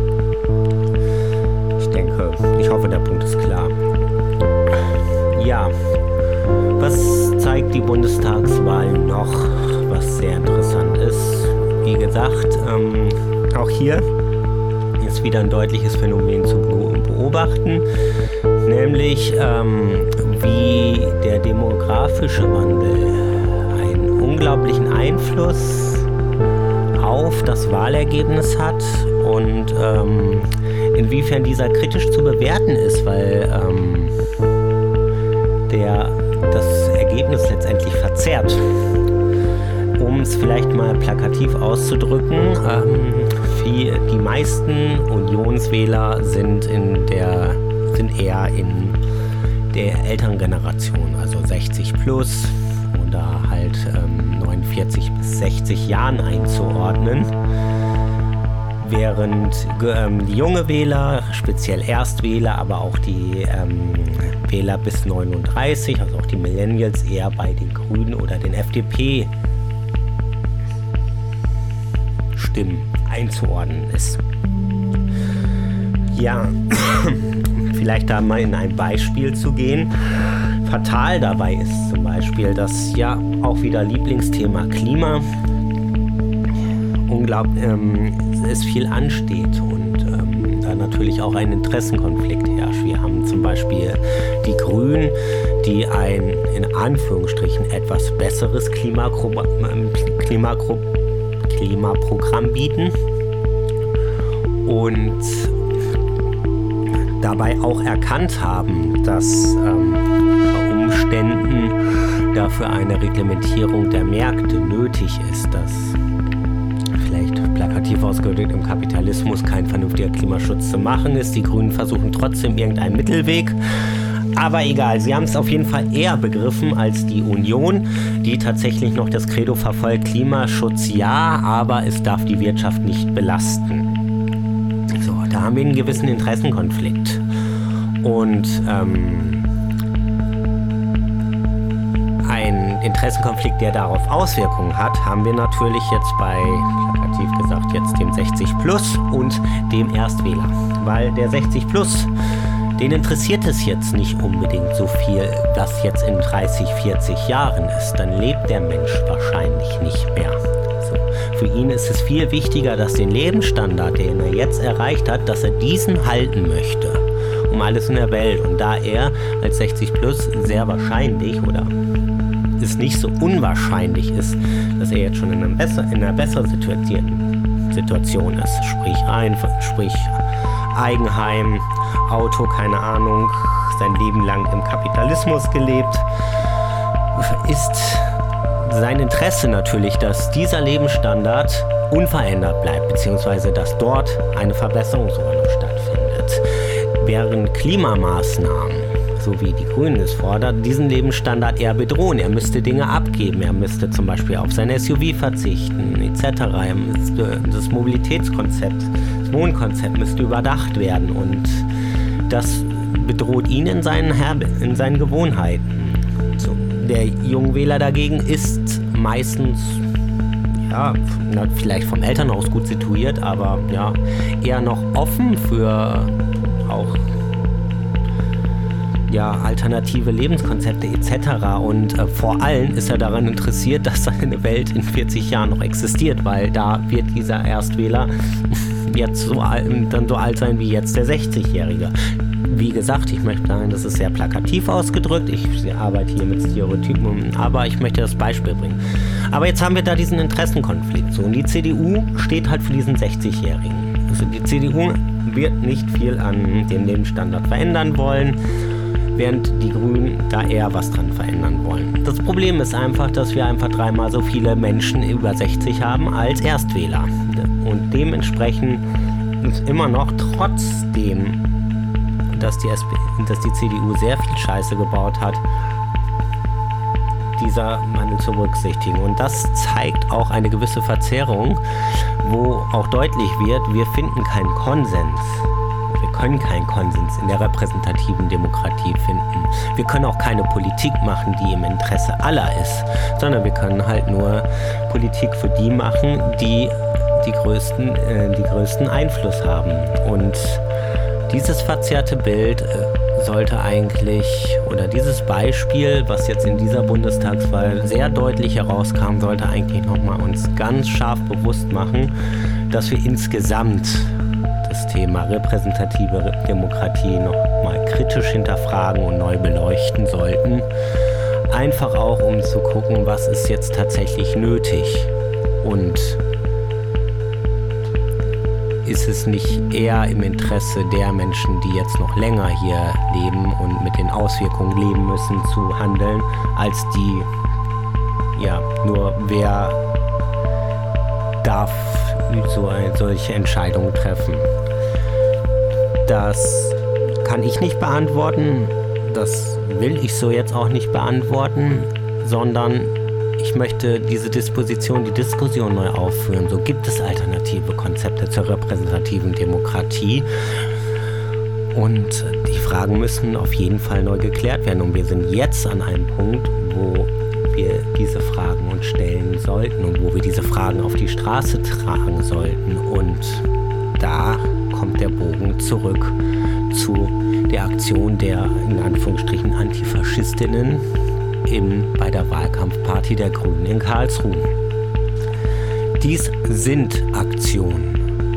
Speaker 8: Ich denke, ich hoffe, der Punkt ist klar. Ja, was zeigt die Bundestagswahl noch, was sehr interessant ist? Wie gesagt, ähm, auch hier ist wieder ein deutliches Phänomen zu beobachten, nämlich ähm, wie der demografische Wandel einen unglaublichen Einfluss auf das Wahlergebnis hat und ähm, inwiefern dieser kritisch zu bewerten ist, weil ähm, der das Ergebnis letztendlich verzerrt. Um es vielleicht mal plakativ auszudrücken, ähm, die, die meisten Unionswähler sind, in der, sind eher in der älteren Generation, also sechzig plus oder halt ähm, neunundvierzig bis sechzig Jahren einzuordnen. während ähm, die junge Wähler, speziell Erstwähler, aber auch die ähm, Wähler bis neununddreißig, also auch die Millennials, eher bei den Grünen oder den F D P-Stimmen einzuordnen ist. Ja, vielleicht da mal in ein Beispiel zu gehen. Fatal dabei ist zum Beispiel, dass ja auch wieder Lieblingsthema Klima unglaublich ähm, es viel ansteht und ähm, da natürlich auch ein Interessenkonflikt herrscht. Wir haben zum Beispiel die Grünen, die ein in Anführungsstrichen etwas besseres Klimagro- Klimagro- Klimaprogramm bieten und dabei auch erkannt haben, dass ähm, unter Umständen dafür eine Reglementierung der Märkte nötig ist, dass vielleicht plakativ ausgedrückt im Kapitalismus kein vernünftiger Klimaschutz zu machen ist. Die Grünen versuchen trotzdem irgendeinen Mittelweg. Aber egal, sie haben es auf jeden Fall eher begriffen als die Union, die tatsächlich noch das Credo verfolgt, Klimaschutz ja, aber es darf die Wirtschaft nicht belasten. So, da haben wir einen gewissen Interessenkonflikt. Und ähm, ein Interessenkonflikt, der darauf Auswirkungen hat, haben wir natürlich jetzt bei, plakativ gesagt, jetzt dem sechzig plus und dem Erstwähler. Weil der sechzig plus, den interessiert es jetzt nicht unbedingt so viel, was jetzt in dreißig, vierzig Jahren ist. Dann lebt der Mensch wahrscheinlich nicht mehr. So. Für ihn ist es viel wichtiger, dass den Lebensstandard, den er jetzt erreicht hat, dass er diesen halten möchte. Um alles in der Welt. Und da er als sechzig plus sehr wahrscheinlich oder es nicht so unwahrscheinlich ist, dass er jetzt schon in einer, besser, in einer besseren Situation ist, sprich, ein, sprich Eigenheim, Auto, keine Ahnung, sein Leben lang im Kapitalismus gelebt, ist sein Interesse natürlich, dass dieser Lebensstandard unverändert bleibt, beziehungsweise dass dort eine Verbesserung sogar noch stattfindet. Während Klimamaßnahmen, so wie die Grünen es fordern, diesen Lebensstandard eher bedrohen. Er müsste Dinge abgeben, er müsste zum Beispiel auf sein S U V verzichten, et cetera. Er müsste, das Mobilitätskonzept, das Wohnkonzept müsste überdacht werden und das bedroht ihn in seinen, Herbe, in seinen Gewohnheiten. So, der Jungwähler dagegen ist meistens, ja, vielleicht vom Elternhaus gut situiert, aber ja, eher noch offen für auch ja, alternative Lebenskonzepte et cetera. Und äh, vor allem ist er daran interessiert, dass seine Welt in vierzig Jahren noch existiert, weil da wird dieser Erstwähler jetzt so alt, dann so alt sein wie jetzt der sechzigjährige. Wie gesagt, ich möchte sagen, das ist sehr plakativ ausgedrückt. Ich arbeite hier mit Stereotypen, aber ich möchte das Beispiel bringen. Aber jetzt haben wir da diesen Interessenkonflikt. So, und die C D U steht halt für diesen sechzigjährigen. Also die C D U wird nicht viel an dem Lebensstandard verändern wollen, während die Grünen da eher was dran verändern wollen. Das Problem ist einfach, dass wir einfach dreimal so viele Menschen über sechzig haben als Erstwähler. Und dementsprechend ist immer noch trotzdem, dass die, S P, dass die C D U sehr viel Scheiße gebaut hat, dieser Mangel zu berücksichtigen. Und das zeigt auch eine gewisse Verzerrung, wo auch deutlich wird, wir finden keinen Konsens. Wir können keinen Konsens in der repräsentativen Demokratie finden. Wir können auch keine Politik machen, die im Interesse aller ist, sondern wir können halt nur Politik für die machen, die die größten, äh, die größten Einfluss haben. Und dieses verzerrte Bild äh, sollte eigentlich, oder dieses Beispiel, was jetzt in dieser Bundestagswahl sehr deutlich herauskam, sollte eigentlich nochmal uns ganz scharf bewusst machen, dass wir insgesamt das Thema repräsentative Demokratie nochmal kritisch hinterfragen und neu beleuchten sollten. Einfach auch, um zu gucken, was ist jetzt tatsächlich nötig und ist es nicht eher im Interesse der Menschen, die jetzt noch länger hier leben und mit den Auswirkungen leben müssen, zu handeln, als die, ja, nur wer darf so eine, solche Entscheidungen treffen. Das kann ich nicht beantworten, das will ich so jetzt auch nicht beantworten, sondern ich möchte diese Disposition, die Diskussion neu aufführen. So gibt es alternative Konzepte zur repräsentativen Demokratie. Und die Fragen müssen auf jeden Fall neu geklärt werden. Und wir sind jetzt an einem Punkt, wo wir diese Fragen uns stellen sollten und wo wir diese Fragen auf die Straße tragen sollten. Und da kommt der Bogen zurück zu der Aktion der, in Anführungsstrichen, Antifaschistinnen im, bei der Wahlkampfparty der Grünen in Karlsruhe. Dies sind Aktionen,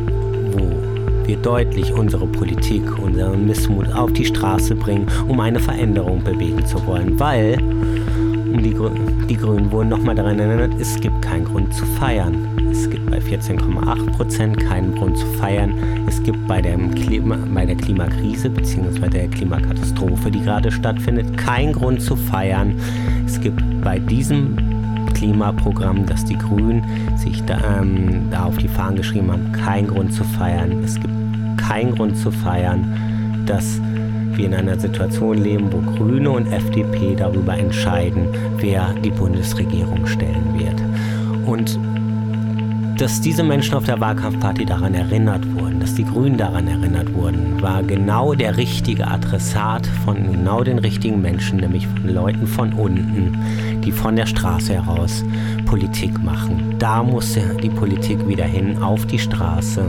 Speaker 8: wo wir deutlich unsere Politik, unseren Missmut auf die Straße bringen, um eine Veränderung bewegen zu wollen, weil um die, die Grünen wurden nochmal daran erinnert, es gibt keinen Grund zu feiern. Es gibt bei vierzehn Komma acht Prozent keinen Grund zu feiern. Es gibt bei, dem Klima, bei der Klimakrise bzw. der Klimakatastrophe, die gerade stattfindet, keinen Grund zu feiern. Es gibt bei diesem Klimaprogramm, das die Grünen sich da, ähm, da auf die Fahnen geschrieben haben, keinen Grund zu feiern. Es gibt keinen Grund zu feiern, dass wir in einer Situation leben, wo Grüne und F D P darüber entscheiden, wer die Bundesregierung stellen wird. Und dass diese Menschen auf der Wahlkampfparty daran erinnert wurden, dass die Grünen daran erinnert wurden, war genau der richtige Adressat von genau den richtigen Menschen, nämlich von Leuten von unten, die von der Straße heraus Politik machen. Da muss die Politik wieder hin, auf die Straße.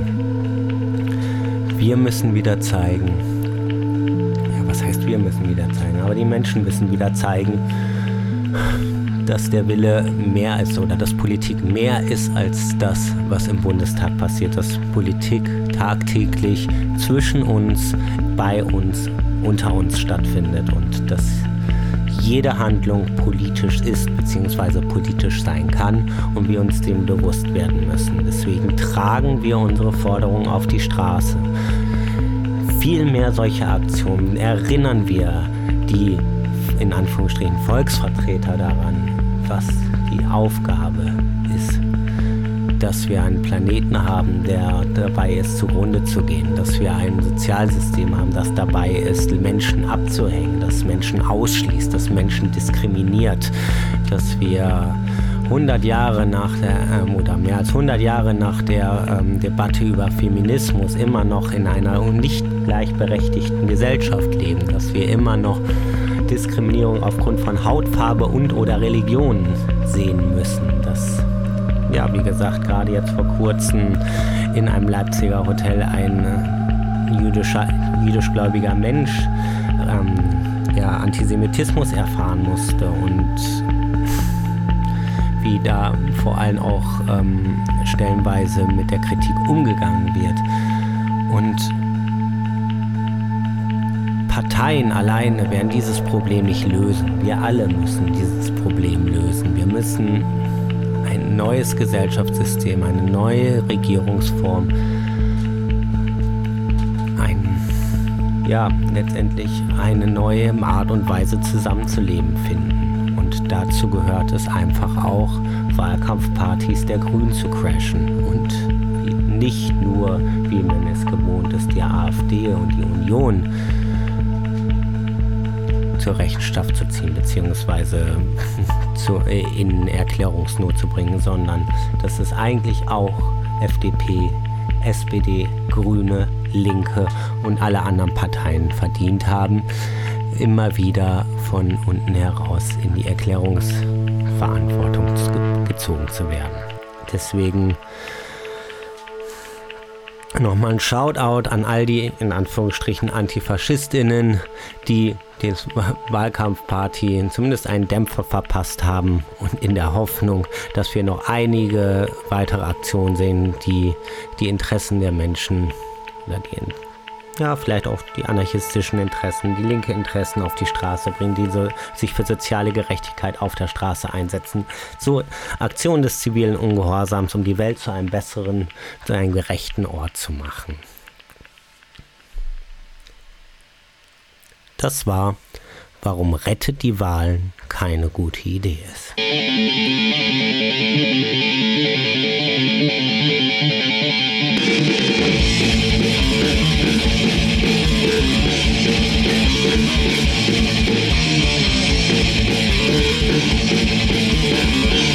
Speaker 8: Wir müssen wieder zeigen, ja, was heißt wir müssen wieder zeigen, aber die Menschen müssen wieder zeigen, dass der Wille mehr ist oder dass Politik mehr ist als das, was im Bundestag passiert, dass Politik tagtäglich zwischen uns, bei uns, unter uns stattfindet und dass jede Handlung politisch ist bzw. politisch sein kann und wir uns dem bewusst werden müssen. Deswegen tragen wir unsere Forderungen auf die Straße. Viel mehr solche Aktionen erinnern wir die in Anführungsstrichen Volksvertreter daran, was die Aufgabe ist, dass wir einen Planeten haben, der dabei ist, zugrunde zu gehen, dass wir ein Sozialsystem haben, das dabei ist, Menschen abzuhängen, das Menschen ausschließt, das Menschen diskriminiert, dass wir hundert Jahre nach der, ähm, oder mehr als hundert Jahre nach der ähm, Debatte über Feminismus immer noch in einer nicht gleichberechtigten Gesellschaft leben, dass wir immer noch Diskriminierung aufgrund von Hautfarbe und oder Religion sehen müssen. Dass, ja, wie gesagt, gerade jetzt vor kurzem in einem Leipziger Hotel ein jüdischer, jüdischgläubiger Mensch ähm, ja, Antisemitismus erfahren musste und wie da vor allem auch ähm, stellenweise mit der Kritik umgegangen wird. Und Parteien alleine werden dieses Problem nicht lösen. Wir alle müssen dieses Problem lösen. Wir müssen ein neues Gesellschaftssystem, eine neue Regierungsform, ein, ja, letztendlich eine neue Art und Weise zusammenzuleben finden. Und dazu gehört es einfach auch, Wahlkampfpartys der Grünen zu crashen und nicht nur, wie man es gewohnt ist, die AfD und die Union zur Rechenschaft zu ziehen, beziehungsweise zu, in Erklärungsnot zu bringen, sondern dass es eigentlich auch F D P, S P D, Grüne, Linke und alle anderen Parteien verdient haben, immer wieder von unten heraus in die Erklärungsverantwortung gezogen zu werden. Deswegen nochmal ein Shoutout an all die, in Anführungsstrichen, AntifaschistInnen, die der Wahlkampfparty zumindest einen Dämpfer verpasst haben und in der Hoffnung, dass wir noch einige weitere Aktionen sehen, die die Interessen der Menschen oder die, ja, vielleicht auch die anarchistischen Interessen, die linke Interessen auf die Straße bringen, die so, sich für soziale Gerechtigkeit auf der Straße einsetzen. So Aktionen des zivilen Ungehorsams, um die Welt zu einem besseren, zu einem gerechten Ort zu machen. Das war, warum rettet die Wahlen keine gute Idee ist.
Speaker 9: We'll be right back.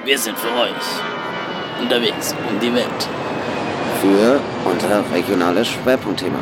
Speaker 2: Wir sind für euch unterwegs um die Welt.
Speaker 9: Für unser regionales Schwerpunktthema.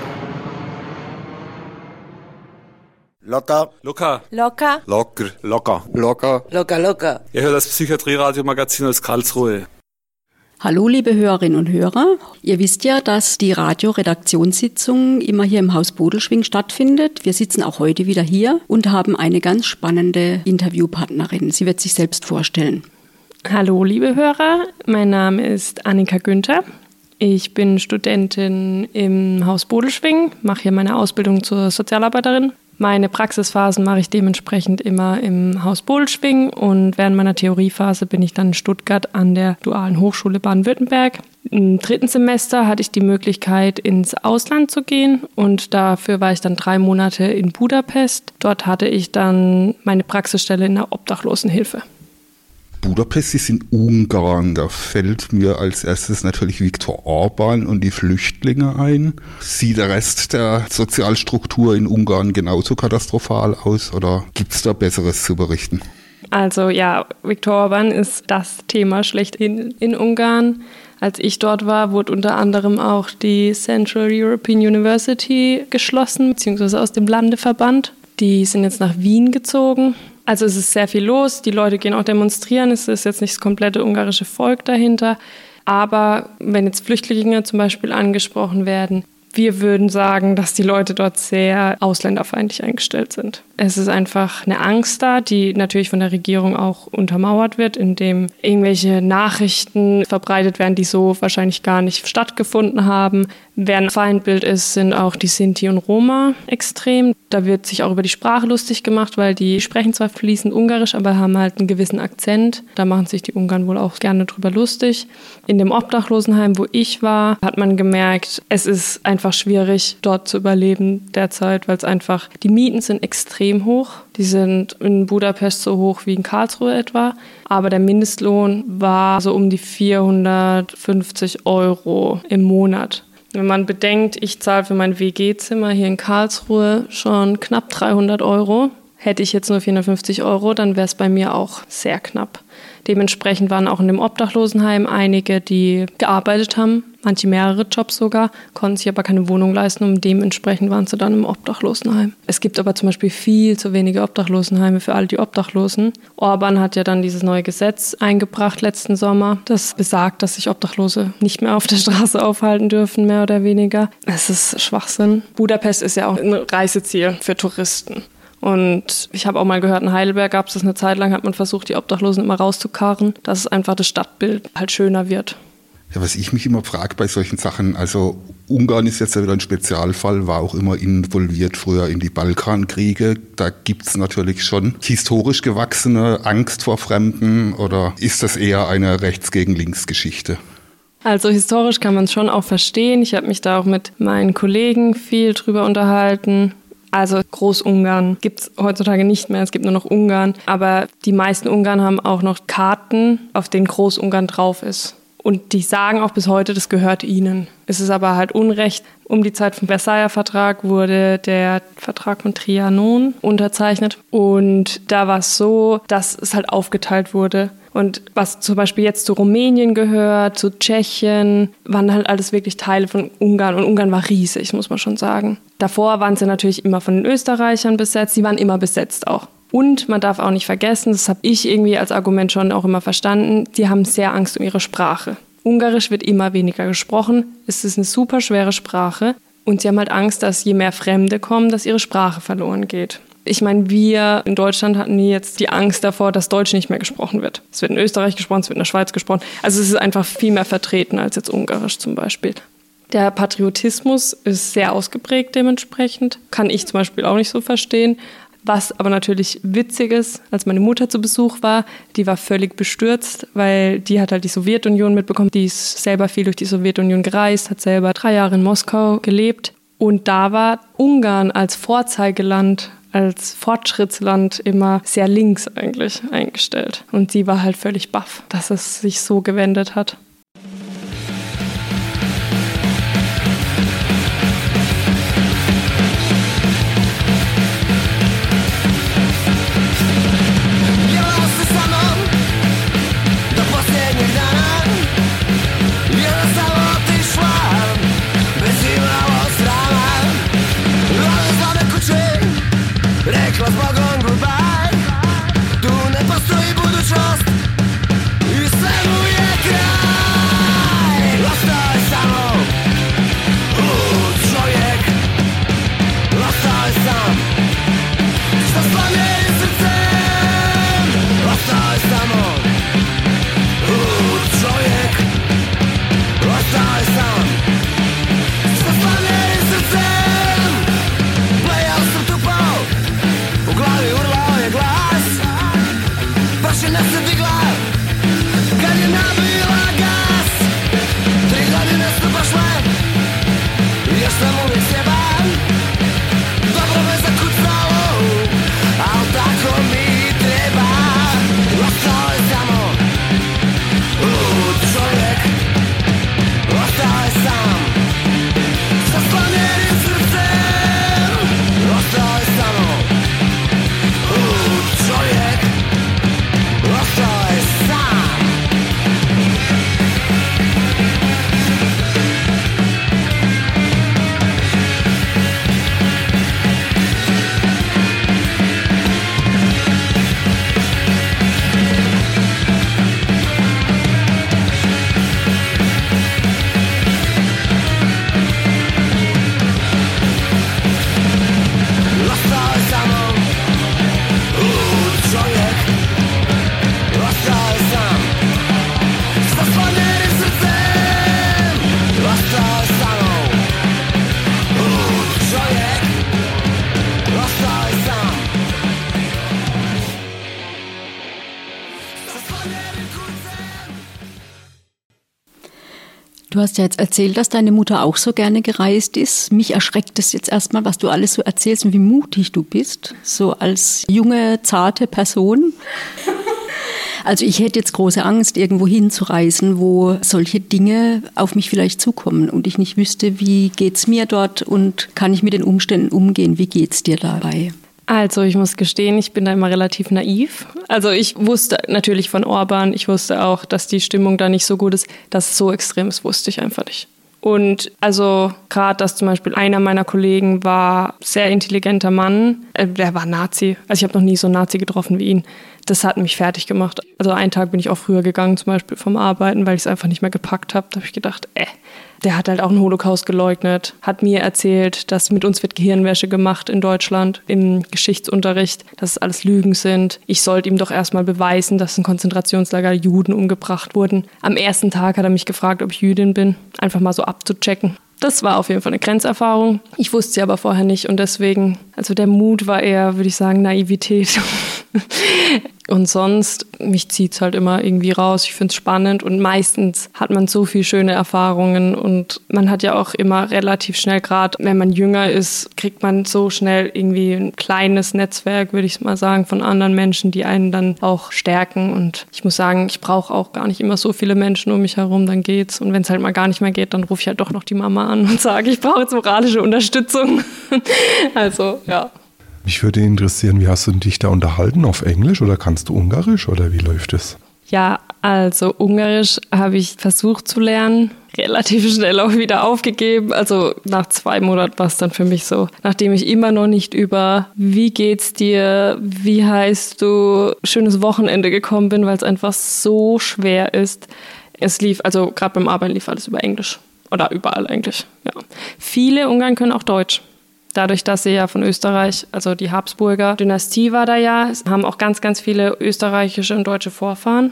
Speaker 10: Locker.
Speaker 11: Locker.
Speaker 12: Locker.
Speaker 10: Locker.
Speaker 11: Locker.
Speaker 10: Locker.
Speaker 12: Locker, locker.
Speaker 11: Ihr hört das Psychiatrie-Radio-Magazin aus Karlsruhe.
Speaker 13: Hallo liebe Hörerinnen und Hörer. Ihr wisst ja, dass die Radio-Redaktionssitzung immer hier im Haus Bodelschwingh stattfindet. Wir sitzen auch heute wieder hier und haben eine ganz spannende Interviewpartnerin. Sie wird sich selbst vorstellen.
Speaker 14: Hallo liebe Hörer, mein Name ist Annika Günther. Ich bin Studentin im Haus Bodelschwingh, mache hier meine Ausbildung zur Sozialarbeiterin. Meine Praxisphasen mache ich dementsprechend immer im Haus Bodelschwingh und während meiner Theoriephase bin ich dann in Stuttgart an der Dualen Hochschule Baden-Württemberg. Im dritten Semester hatte ich die Möglichkeit, ins Ausland zu gehen und dafür war ich dann drei Monate in Budapest. Dort hatte ich dann meine Praxisstelle in der Obdachlosenhilfe.
Speaker 15: Budapest ist in Ungarn. Da fällt mir als erstes natürlich Viktor Orbán und die Flüchtlinge ein. Sieht der Rest der Sozialstruktur in Ungarn genauso katastrophal aus oder gibt es da Besseres zu berichten?
Speaker 14: Also ja, Viktor Orbán ist das Thema schlechthin in Ungarn. Als ich dort war, wurde unter anderem auch die Central European University geschlossen, beziehungsweise aus dem Lande verbannt. Die sind jetzt nach Wien gezogen. Also es ist sehr viel los, die Leute gehen auch demonstrieren, es ist jetzt nicht das komplette ungarische Volk dahinter. Aber wenn jetzt Flüchtlinge zum Beispiel angesprochen werden, wir würden sagen, dass die Leute dort sehr ausländerfeindlich eingestellt sind. Es ist einfach eine Angst da, die natürlich von der Regierung auch untermauert wird, indem irgendwelche Nachrichten verbreitet werden, die so wahrscheinlich gar nicht stattgefunden haben. Wer ein Feindbild ist, sind auch die Sinti und Roma extrem. Da wird sich auch über die Sprache lustig gemacht, weil die sprechen zwar fließend Ungarisch, aber haben halt einen gewissen Akzent. Da machen sich die Ungarn wohl auch gerne drüber lustig. In dem Obdachlosenheim, wo ich war, hat man gemerkt, es ist einfach schwierig, dort zu überleben derzeit, weil es einfach, die Mieten sind extrem hoch. Die sind in Budapest so hoch wie in Karlsruhe etwa. Aber der Mindestlohn war so um die vierhundertfünfzig Euro im Monat. Wenn man bedenkt, ich zahle für mein W G-Zimmer hier in Karlsruhe schon knapp dreihundert Euro. Hätte ich jetzt nur vierhundertfünfzig Euro, dann wäre es bei mir auch sehr knapp. Dementsprechend waren auch in dem Obdachlosenheim einige, die gearbeitet haben, manche mehrere Jobs sogar, konnten sich aber keine Wohnung leisten und dementsprechend waren sie dann im Obdachlosenheim. Es gibt aber zum Beispiel viel zu wenige Obdachlosenheime für all die Obdachlosen. Orbán hat ja dann dieses neue Gesetz eingebracht letzten Sommer, das besagt, dass sich Obdachlose nicht mehr auf der Straße aufhalten dürfen, mehr oder weniger. Es ist Schwachsinn. Budapest ist ja auch ein Reiseziel für Touristen. Und ich habe auch mal gehört, in Heidelberg gab es das eine Zeit lang, hat man versucht, die Obdachlosen immer rauszukarren, dass es einfach das Stadtbild halt schöner wird.
Speaker 15: Ja, was ich mich immer frage bei solchen Sachen, also Ungarn ist jetzt ja wieder ein Spezialfall, war auch immer involviert früher in die Balkankriege. Da gibt es natürlich schon historisch gewachsene Angst vor Fremden oder ist das eher eine Rechts-gegen-Links-Geschichte?
Speaker 14: Also historisch kann man es schon auch verstehen. Ich habe mich da auch mit meinen Kollegen viel drüber unterhalten. Also Großungarn gibt es heutzutage nicht mehr, es gibt nur noch Ungarn. Aber die meisten Ungarn haben auch noch Karten, auf denen Großungarn drauf ist. Und die sagen auch bis heute, das gehört ihnen. Es ist aber halt Unrecht. Um die Zeit vom Versailler Vertrag wurde der Vertrag von Trianon unterzeichnet. Und da war es so, dass es halt aufgeteilt wurde. Und was zum Beispiel jetzt zu Rumänien gehört, zu Tschechien, waren halt alles wirklich Teile von Ungarn. Und Ungarn war riesig, muss man schon sagen. Davor waren sie natürlich immer von den Österreichern besetzt. Sie waren immer besetzt auch. Und man darf auch nicht vergessen, das habe ich irgendwie als Argument schon auch immer verstanden, die haben sehr Angst um ihre Sprache. Ungarisch wird immer weniger gesprochen. Es ist eine super schwere Sprache. Und sie haben halt Angst, dass je mehr Fremde kommen, dass ihre Sprache verloren geht. Ich meine, wir in Deutschland hatten jetzt die Angst davor, dass Deutsch nicht mehr gesprochen wird. Es wird in Österreich gesprochen, es wird in der Schweiz gesprochen. Also es ist einfach viel mehr vertreten als jetzt Ungarisch zum Beispiel. Der Patriotismus ist sehr ausgeprägt dementsprechend. Kann ich zum Beispiel auch nicht so verstehen. Was aber natürlich witzig ist, als meine Mutter zu Besuch war, die war völlig bestürzt, weil die hat halt die Sowjetunion mitbekommen. Die ist selber viel durch die Sowjetunion gereist, hat selber drei Jahre in Moskau gelebt. Und da war Ungarn als Vorzeigeland, als Fortschrittsland immer sehr links eigentlich eingestellt. Und sie war halt völlig baff, dass es sich so gewendet hat.
Speaker 7: Dopo
Speaker 13: Du hast ja jetzt erzählt, dass deine Mutter auch so gerne gereist ist. Mich erschreckt es jetzt erstmal, was du alles so erzählst und wie mutig du bist, so als junge, zarte Person. Also ich hätte jetzt große Angst, irgendwo hinzureisen, wo solche Dinge auf mich vielleicht zukommen und ich nicht wüsste, wie geht's mir dort und kann ich mit den Umständen umgehen? Wie geht's dir dabei?
Speaker 14: Also ich muss gestehen, ich bin da immer relativ naiv. Also ich wusste natürlich von Orban, ich wusste auch, dass die Stimmung da nicht so gut ist. Dass es so extrem ist, wusste ich einfach nicht. Und also gerade, dass zum Beispiel einer meiner Kollegen war sehr intelligenter Mann, äh, der war Nazi. Also ich habe noch nie so einen Nazi getroffen wie ihn. Das hat mich fertig gemacht. Also einen Tag bin ich auch früher gegangen, zum Beispiel vom Arbeiten, weil ich es einfach nicht mehr gepackt habe. Da habe ich gedacht, äh, der hat halt auch einen Holocaust geleugnet, hat mir erzählt, dass mit uns wird Gehirnwäsche gemacht in Deutschland im Geschichtsunterricht, dass es alles Lügen sind. Ich sollte ihm doch erstmal beweisen, dass in Konzentrationslager Juden umgebracht wurden. Am ersten Tag hat er mich gefragt, ob ich Jüdin bin, einfach mal so abzuchecken. Das war auf jeden Fall eine Grenzerfahrung. Ich wusste sie aber vorher nicht und deswegen, also der Mut war eher, würde ich sagen, Naivität. Und sonst, mich zieht es halt immer irgendwie raus. Ich finde es spannend und meistens hat man so viele schöne Erfahrungen und man hat ja auch immer relativ schnell, gerade wenn man jünger ist, kriegt man so schnell irgendwie ein kleines Netzwerk, würde ich mal sagen, von anderen Menschen, die einen dann auch stärken. Und ich muss sagen, ich brauche auch gar nicht immer so viele Menschen um mich herum, dann geht's. Und wenn es halt mal gar nicht mehr geht, dann rufe ich halt doch noch die Mama an und sage, ich brauche jetzt moralische Unterstützung. Also, ja.
Speaker 12: Mich würde interessieren, wie hast du dich da unterhalten? Auf Englisch oder kannst du Ungarisch oder wie läuft es?
Speaker 14: Ja, also Ungarisch habe ich versucht zu lernen, relativ schnell auch wieder aufgegeben. Also nach zwei Monaten war es dann für mich so, nachdem ich immer noch nicht über wie geht's dir, wie heißt du, schönes Wochenende gekommen bin, weil es einfach so schwer ist. Es lief, also gerade beim Arbeiten lief alles über Englisch oder überall eigentlich. Ja. Viele Ungarn können auch Deutsch. Dadurch, dass sie ja von Österreich, also die Habsburger Dynastie war da ja, haben auch ganz, ganz viele österreichische und deutsche Vorfahren.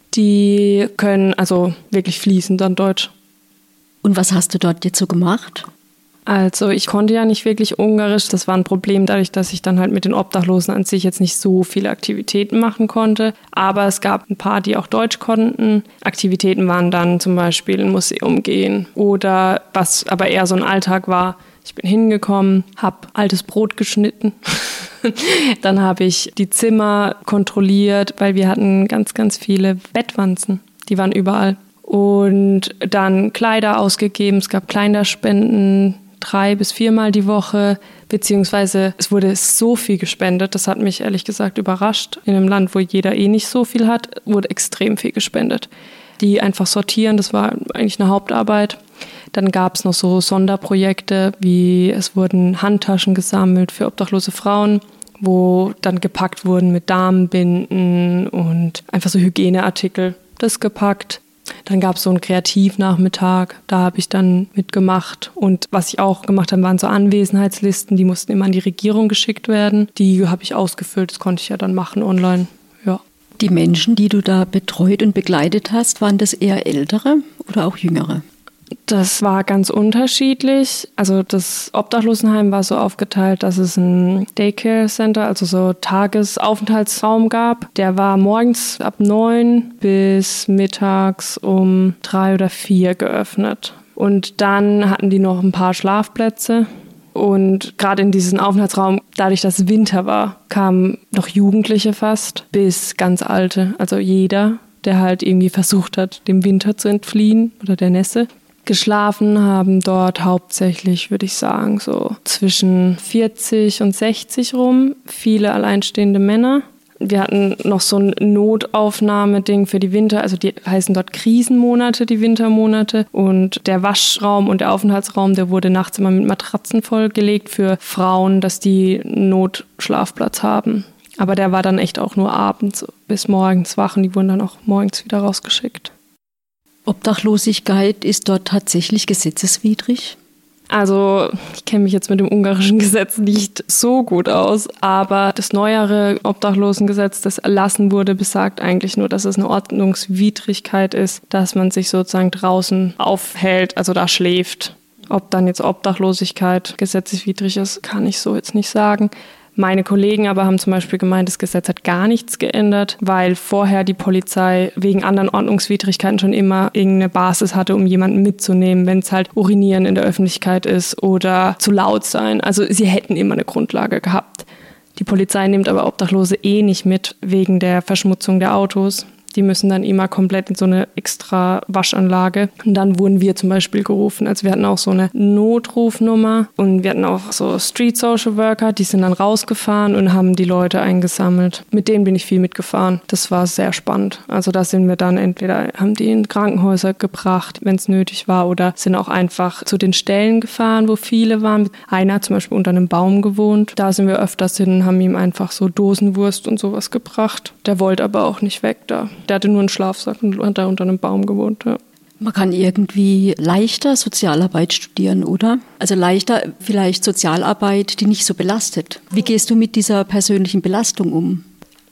Speaker 14: Die können also wirklich fließend dann Deutsch.
Speaker 13: Und was hast du dort jetzt so gemacht?
Speaker 14: Also ich konnte ja nicht wirklich Ungarisch. Das war ein Problem dadurch, dass ich dann halt mit den Obdachlosen an sich jetzt nicht so viele Aktivitäten machen konnte. Aber es gab ein paar, die auch Deutsch konnten. Aktivitäten waren dann zum Beispiel ein Museum gehen oder was aber eher so ein Alltag war. Ich bin hingekommen, habe altes Brot geschnitten. Dann habe ich die Zimmer kontrolliert, weil wir hatten ganz, ganz viele Bettwanzen. Die waren überall. Und dann Kleider ausgegeben. Es gab Kleiderspenden drei bis viermal die Woche. Beziehungsweise es wurde so viel gespendet. Das hat mich ehrlich gesagt überrascht. In einem Land, wo jeder eh nicht so viel hat, wurde extrem viel gespendet. Die einfach sortieren, das war eigentlich eine Hauptarbeit. Dann gab es noch so Sonderprojekte, wie es wurden Handtaschen gesammelt für obdachlose Frauen, wo dann gepackt wurden mit Damenbinden und einfach so Hygieneartikel. Das gepackt. Dann gab es so einen Kreativnachmittag, da habe ich dann mitgemacht. Und was ich auch gemacht habe, waren so Anwesenheitslisten, die mussten immer an die Regierung geschickt werden. Die habe ich ausgefüllt, das konnte ich ja dann machen online. Ja.
Speaker 13: Die Menschen, die du da betreut und begleitet hast, waren das eher ältere oder auch jüngere?
Speaker 14: Das war ganz unterschiedlich. Also das Obdachlosenheim war so aufgeteilt, dass es ein Daycare Center, also so Tagesaufenthaltsraum gab. Der war morgens ab neun bis mittags um drei oder vier geöffnet. Und dann hatten die noch ein paar Schlafplätze. Und gerade in diesen Aufenthaltsraum, dadurch, dass es Winter war, kamen noch Jugendliche fast bis ganz Alte. Also jeder, der halt irgendwie versucht hat, dem Winter zu entfliehen oder der Nässe. Geschlafen haben dort hauptsächlich, würde ich sagen, so zwischen vierzig und sechzig rum. Viele alleinstehende Männer. Wir hatten noch so ein Notaufnahmeding für die Winter, also die heißen dort Krisenmonate, die Wintermonate. Und der Waschraum und der Aufenthaltsraum, der wurde nachts immer mit Matratzen vollgelegt für Frauen, dass die Notschlafplatz haben. Aber der war dann echt auch nur abends bis morgens wach und die wurden dann auch morgens wieder rausgeschickt.
Speaker 13: Obdachlosigkeit ist dort tatsächlich gesetzeswidrig?
Speaker 14: Also ich kenne mich jetzt mit dem ungarischen Gesetz nicht so gut aus, aber das neuere Obdachlosengesetz, das erlassen wurde, besagt eigentlich nur, dass es eine Ordnungswidrigkeit ist, dass man sich sozusagen draußen aufhält, also da schläft. Ob dann jetzt Obdachlosigkeit gesetzeswidrig ist, kann ich so jetzt nicht sagen. Meine Kollegen aber haben zum Beispiel gemeint, das Gesetz hat gar nichts geändert, weil vorher die Polizei wegen anderen Ordnungswidrigkeiten schon immer irgendeine Basis hatte, um jemanden mitzunehmen, wenn es halt Urinieren in der Öffentlichkeit ist oder zu laut sein. Also sie hätten immer eine Grundlage gehabt. Die Polizei nimmt aber Obdachlose eh nicht mit wegen der Verschmutzung der Autos. Die müssen dann immer komplett in so eine extra Waschanlage. Und dann wurden wir zum Beispiel gerufen. Also wir hatten auch so eine Notrufnummer und wir hatten auch so Street Social Worker, die sind dann rausgefahren und haben die Leute eingesammelt. Mit denen bin ich viel mitgefahren. Das war sehr spannend. Also da sind wir dann entweder, haben die in Krankenhäuser gebracht, wenn es nötig war, oder sind auch einfach zu den Stellen gefahren, wo viele waren. Einer hat zum Beispiel unter einem Baum gewohnt. Da sind wir öfters hin und haben ihm einfach so Dosenwurst und sowas gebracht. Der wollte aber auch nicht weg da. Der hatte nur einen Schlafsack und hat da unter einem Baum gewohnt. Ja.
Speaker 13: Man kann irgendwie leichter Sozialarbeit studieren, oder? Also leichter vielleicht Sozialarbeit, die nicht so belastet. Wie gehst du mit dieser persönlichen Belastung um?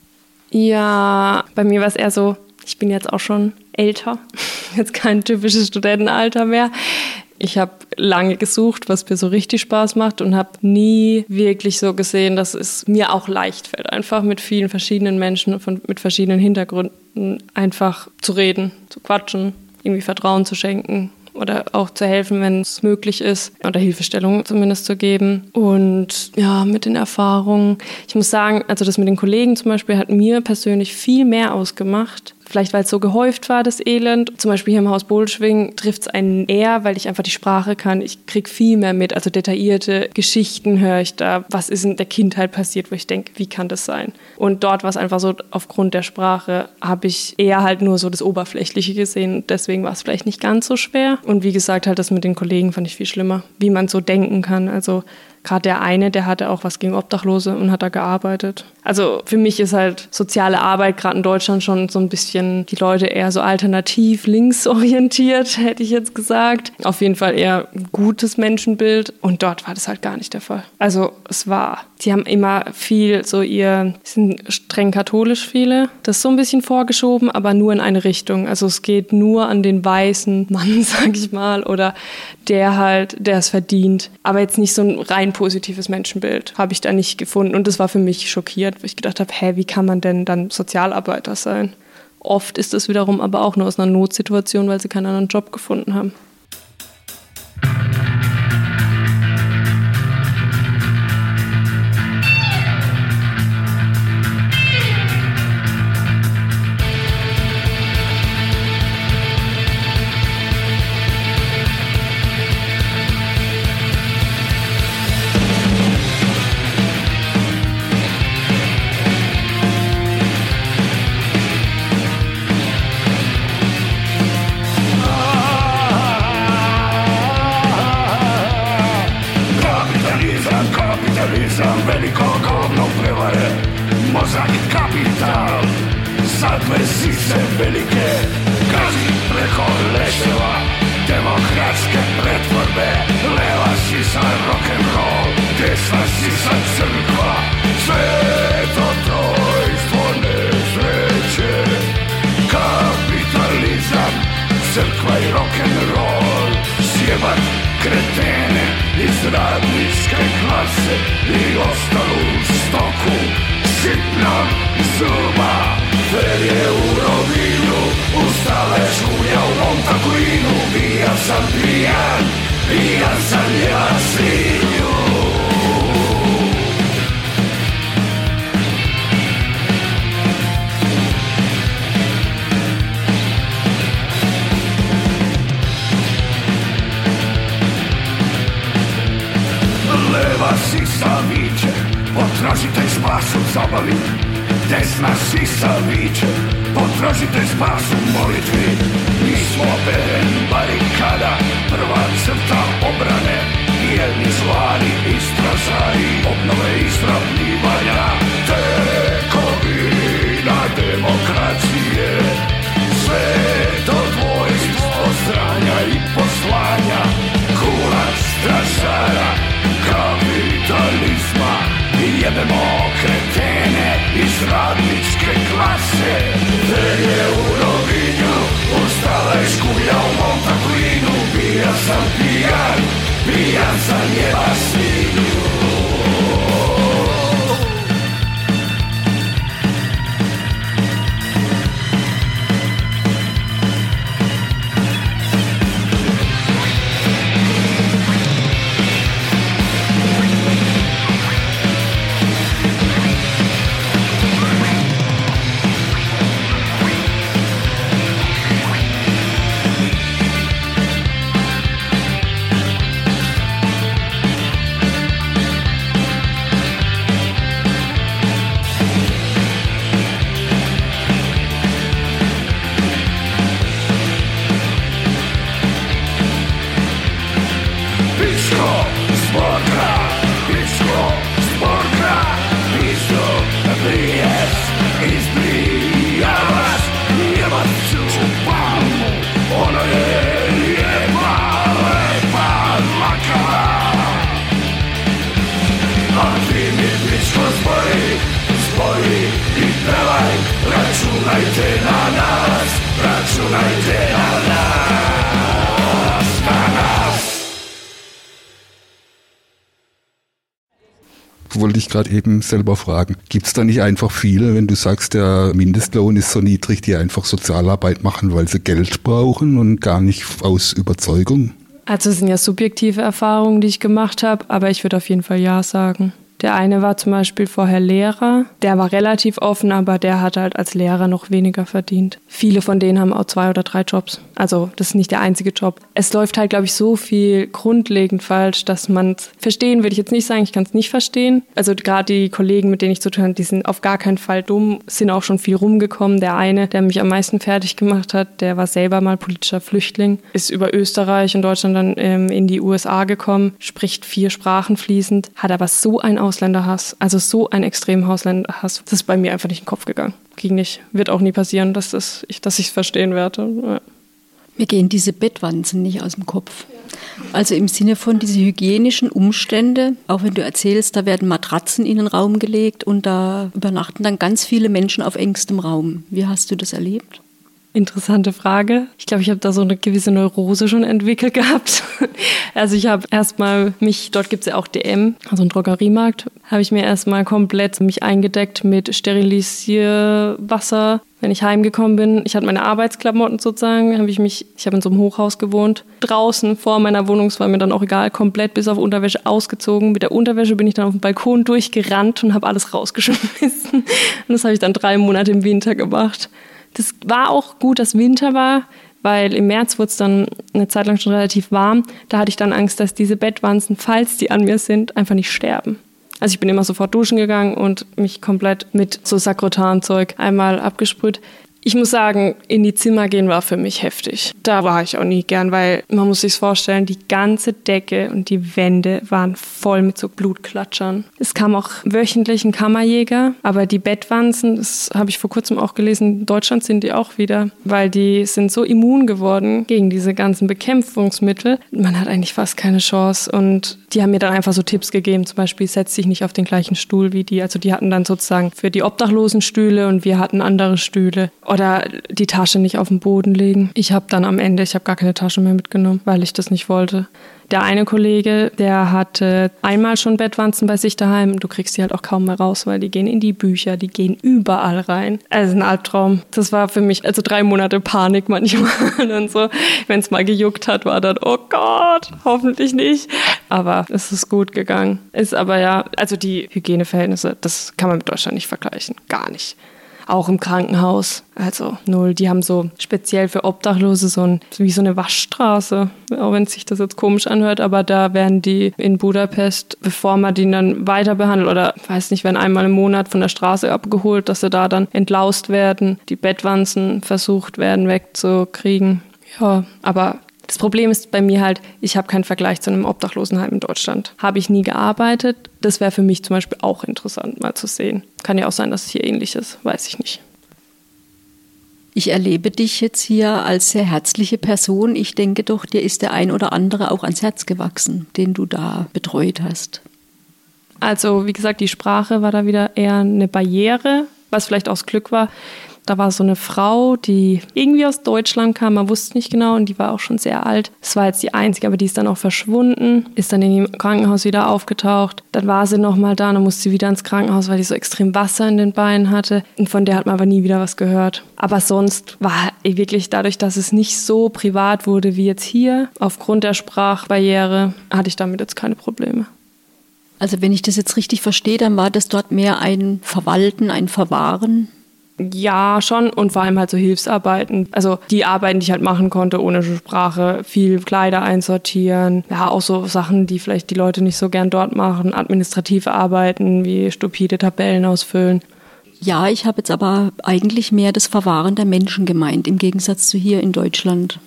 Speaker 14: Ja, bei mir war es eher so, ich bin jetzt auch schon älter, jetzt kein typisches Studentenalter mehr. Ich habe lange gesucht, was mir so richtig Spaß macht und habe nie wirklich so gesehen, dass es mir auch leicht fällt, einfach mit vielen verschiedenen Menschen von, mit verschiedenen Hintergründen einfach zu reden, zu quatschen, irgendwie Vertrauen zu schenken oder auch zu helfen, wenn es möglich ist, oder Hilfestellung zumindest zu geben. Und ja, mit den Erfahrungen, ich muss sagen, also das mit den Kollegen zum Beispiel hat mir persönlich viel mehr ausgemacht. Vielleicht, weil es so gehäuft war, das Elend. Zum Beispiel hier im Haus Bodelschwingh trifft es einen eher, weil ich einfach die Sprache kann. Ich kriege viel mehr mit, also detaillierte Geschichten höre ich da. Was ist in der Kindheit passiert, wo ich denke, wie kann das sein? Und dort war es einfach so, aufgrund der Sprache habe ich eher halt nur so das Oberflächliche gesehen. Deswegen war es vielleicht nicht ganz so schwer. Und wie gesagt, halt das mit den Kollegen fand ich viel schlimmer, wie man so denken kann. Also gerade der eine, der hatte auch was gegen Obdachlose und hat da gearbeitet. Also für mich ist halt soziale Arbeit gerade in Deutschland schon so ein bisschen die Leute eher so alternativ linksorientiert, hätte ich jetzt gesagt. Auf jeden Fall eher ein gutes Menschenbild und dort war das halt gar nicht der Fall. Also es war, die haben immer viel so ihr, sind streng katholisch viele, das ist so ein bisschen vorgeschoben, aber nur in eine Richtung. Also es geht nur an den weißen Mann, sag ich mal, oder der halt, der es verdient. Aber jetzt nicht so ein rein positives Menschenbild habe ich da nicht gefunden und das war für mich schockierend, weil ich gedacht habe, hä, wie kann man denn dann Sozialarbeiter sein? Oft ist das wiederum aber auch nur aus einer Notsituation, weil sie keinen anderen Job gefunden haben.
Speaker 16: Veliko govno prevare, mozak kapital, zadve sise velike, gazi preko leševa, demokratske pretvorbe, leva sisa rock'n'roll, desna sisa crkva, sve to trojstvo nesreće, kapitalizam, crkva i rock'n'roll, sjebat kretene iz radničke klase i ostalu stoku sitnog zuba. Fer je u Rovinju, ustale šulja u Montakuinu, pijan sam pijan, pijan sam ja svinju. Leva sisa viče, potražite spas u zabavi. Desna sisa viče, potražite spas u molitvi. Mi smo beren barikada, prva crta obrane, jedni zvari istražari, obnove istrabljivanja, tekovina demokracije. Sve to dvojstvo stranja i poslanja, kulac stražara, kapitalizma, jebemo kretene iz radničke klase. Fer je u Rovinju, ustala je škulja u Montakuinu, pijan sam pijan, pijan sam jeba svinju. naiten anaz, ratzu naiten anaz, anaz.
Speaker 15: Wollte ich gerade eben selber fragen. Gibt es da nicht einfach viele, wenn du sagst, der Mindestlohn ist so niedrig, die einfach Sozialarbeit machen, weil sie Geld brauchen und gar nicht aus Überzeugung?
Speaker 14: Also es sind ja subjektive Erfahrungen, die ich gemacht habe, aber ich würde auf jeden Fall ja sagen. Der eine war zum Beispiel vorher Lehrer, der war relativ offen, aber der hat halt als Lehrer noch weniger verdient. Viele von denen haben auch zwei oder drei Jobs. Also das ist nicht der einzige Job. Es läuft halt, glaube ich, so viel grundlegend falsch, dass man es verstehen, würde ich jetzt nicht sagen, ich kann es nicht verstehen. Also gerade die Kollegen, mit denen ich zu tun habe, die sind auf gar keinen Fall dumm, sind auch schon viel rumgekommen. Der eine, der mich am meisten fertig gemacht hat, der war selber mal politischer Flüchtling, ist über Österreich und Deutschland dann ähm, in die U S A gekommen, spricht vier Sprachen fließend, hat aber so ein Ausländerhass, also so einen extremen Ausländerhass. Das ist bei mir einfach nicht in den Kopf gegangen. Ging nicht. Wird auch nie passieren, dass, das, ich, dass ich es verstehen werde. Ja.
Speaker 13: Mir gehen diese Bettwanzen nicht aus dem Kopf. Also im Sinne von diese hygienischen Umstände, auch wenn du erzählst, da werden Matratzen in den Raum gelegt und da übernachten dann ganz viele Menschen auf engstem Raum. Wie hast du das erlebt?
Speaker 14: Interessante Frage. Ich glaube, ich habe da so eine gewisse Neurose schon entwickelt gehabt. Also ich habe erstmal mich, dort gibt es ja auch D M, also einen Drogeriemarkt, habe ich mir erstmal komplett mich eingedeckt mit Sterilisierwasser. Wenn ich heimgekommen bin, ich hatte meine Arbeitsklamotten sozusagen, habe ich mich, ich habe in so einem Hochhaus gewohnt, draußen vor meiner Wohnung, es war mir dann auch egal, komplett bis auf Unterwäsche ausgezogen. Mit der Unterwäsche bin ich dann auf dem Balkon durchgerannt und habe alles rausgeschmissen. Und das habe ich dann drei Monate im Winter gemacht. Das war auch gut, dass Winter war, weil im März wurde es dann eine Zeit lang schon relativ warm. Da hatte ich dann Angst, dass diese Bettwanzen, falls die an mir sind, einfach nicht sterben. Also ich bin immer sofort duschen gegangen und mich komplett mit so Sakrotan-Zeug einmal abgesprüht. Ich muss sagen, in die Zimmer gehen war für mich heftig. Da war ich auch nie gern, weil man muss sich's vorstellen, die ganze Decke und die Wände waren voll mit so Blutklatschern. Es kam auch wöchentlich ein Kammerjäger, aber die Bettwanzen, das habe ich vor kurzem auch gelesen, in Deutschland sind die auch wieder, weil die sind so immun geworden gegen diese ganzen Bekämpfungsmittel. Man hat eigentlich fast keine Chance und die haben mir dann einfach so Tipps gegeben, zum Beispiel setz dich nicht auf den gleichen Stuhl wie die. Also die hatten dann sozusagen für die Obdachlosen Stühle und wir hatten andere Stühle. Oder die Tasche nicht auf den Boden legen. Ich habe dann am Ende, ich habe gar keine Tasche mehr mitgenommen, weil ich das nicht wollte. Der eine Kollege, der hatte einmal schon Bettwanzen bei sich daheim. Du kriegst die halt auch kaum mehr raus, weil die gehen in die Bücher, die gehen überall rein. Also ein Albtraum. Das war für mich, also drei Monate Panik manchmal. Und so, wenn es mal gejuckt hat, war dann, oh Gott, hoffentlich nicht. Aber es ist gut gegangen. Ist aber ja, also die Hygieneverhältnisse, das kann man mit Deutschland nicht vergleichen. Gar nicht. Auch im Krankenhaus, also null. Die haben so speziell für Obdachlose so ein, wie so eine Waschstraße, auch wenn sich das jetzt komisch anhört, aber da werden die in Budapest, bevor man die dann weiter behandelt oder, weiß nicht, werden einmal im Monat von der Straße abgeholt, dass sie da dann entlaust werden, die Bettwanzen versucht werden wegzukriegen. Ja, aber das Problem ist bei mir halt, ich habe keinen Vergleich zu einem Obdachlosenheim in Deutschland. Habe ich nie gearbeitet. Das wäre für mich zum Beispiel auch interessant, mal zu sehen. Kann ja auch sein, dass es hier ähnlich ist, weiß ich nicht.
Speaker 13: Ich erlebe dich jetzt hier als sehr herzliche Person. Ich denke doch, dir ist der ein oder andere auch ans Herz gewachsen, den du da betreut hast.
Speaker 14: Also wie gesagt, die Sprache war da wieder eher eine Barriere, was vielleicht auch das Glück war. Da war so eine Frau, die irgendwie aus Deutschland kam, man wusste nicht genau und die war auch schon sehr alt. Das war jetzt die einzige, aber die ist dann auch verschwunden, ist dann in dem Krankenhaus wieder aufgetaucht. Dann war sie nochmal da, dann musste sie wieder ins Krankenhaus, weil die so extrem Wasser in den Beinen hatte. Und von der hat man aber nie wieder was gehört. Aber sonst war wirklich dadurch, dass es nicht so privat wurde wie jetzt hier, aufgrund der Sprachbarriere, hatte ich damit jetzt keine Probleme.
Speaker 13: Also wenn ich das jetzt richtig verstehe, dann war das dort mehr ein Verwalten, ein Verwahren?
Speaker 14: Ja, schon und vor allem halt so Hilfsarbeiten. Also die Arbeiten, die ich halt machen konnte ohne Sprache, viel Kleider einsortieren, ja auch so Sachen, die vielleicht die Leute nicht so gern dort machen, administrative Arbeiten wie stupide Tabellen ausfüllen.
Speaker 13: Ja, ich habe jetzt aber eigentlich mehr das Verwahren der Menschen gemeint, im Gegensatz zu hier in Deutschland.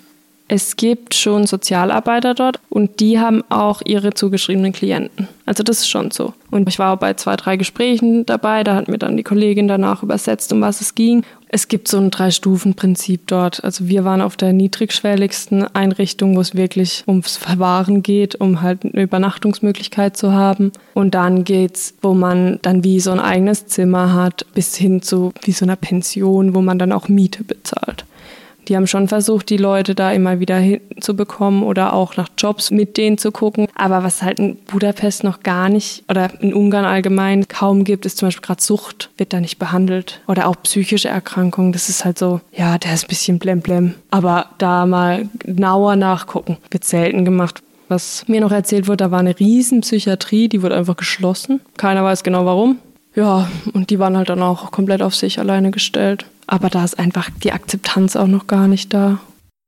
Speaker 14: Es gibt schon Sozialarbeiter dort und die haben auch ihre zugeschriebenen Klienten. Also das ist schon so. Und ich war auch bei zwei, drei Gesprächen dabei, da hat mir dann die Kollegin danach übersetzt, um was es ging. Es gibt so ein Drei-Stufen-Prinzip dort. Also wir waren auf der niedrigschwelligsten Einrichtung, wo es wirklich ums Verwahren geht, um halt eine Übernachtungsmöglichkeit zu haben. Und dann geht's, wo man dann wie so ein eigenes Zimmer hat, bis hin zu wie so einer Pension, wo man dann auch Miete bezahlt. Die haben schon versucht, die Leute da immer wieder hinzubekommen oder auch nach Jobs mit denen zu gucken. Aber was halt in Budapest noch gar nicht oder in Ungarn allgemein kaum gibt, ist zum Beispiel gerade Sucht, wird da nicht behandelt. Oder auch psychische Erkrankungen. Das ist halt so, ja, der ist ein bisschen blemblem. Aber da mal genauer nachgucken, wird selten gemacht. Was mir noch erzählt wurde, da war eine riesen Psychiatrie, die wurde einfach geschlossen. Keiner weiß genau warum. Ja, und die waren halt dann auch komplett auf sich alleine gestellt. Aber da ist einfach die Akzeptanz auch noch gar nicht da.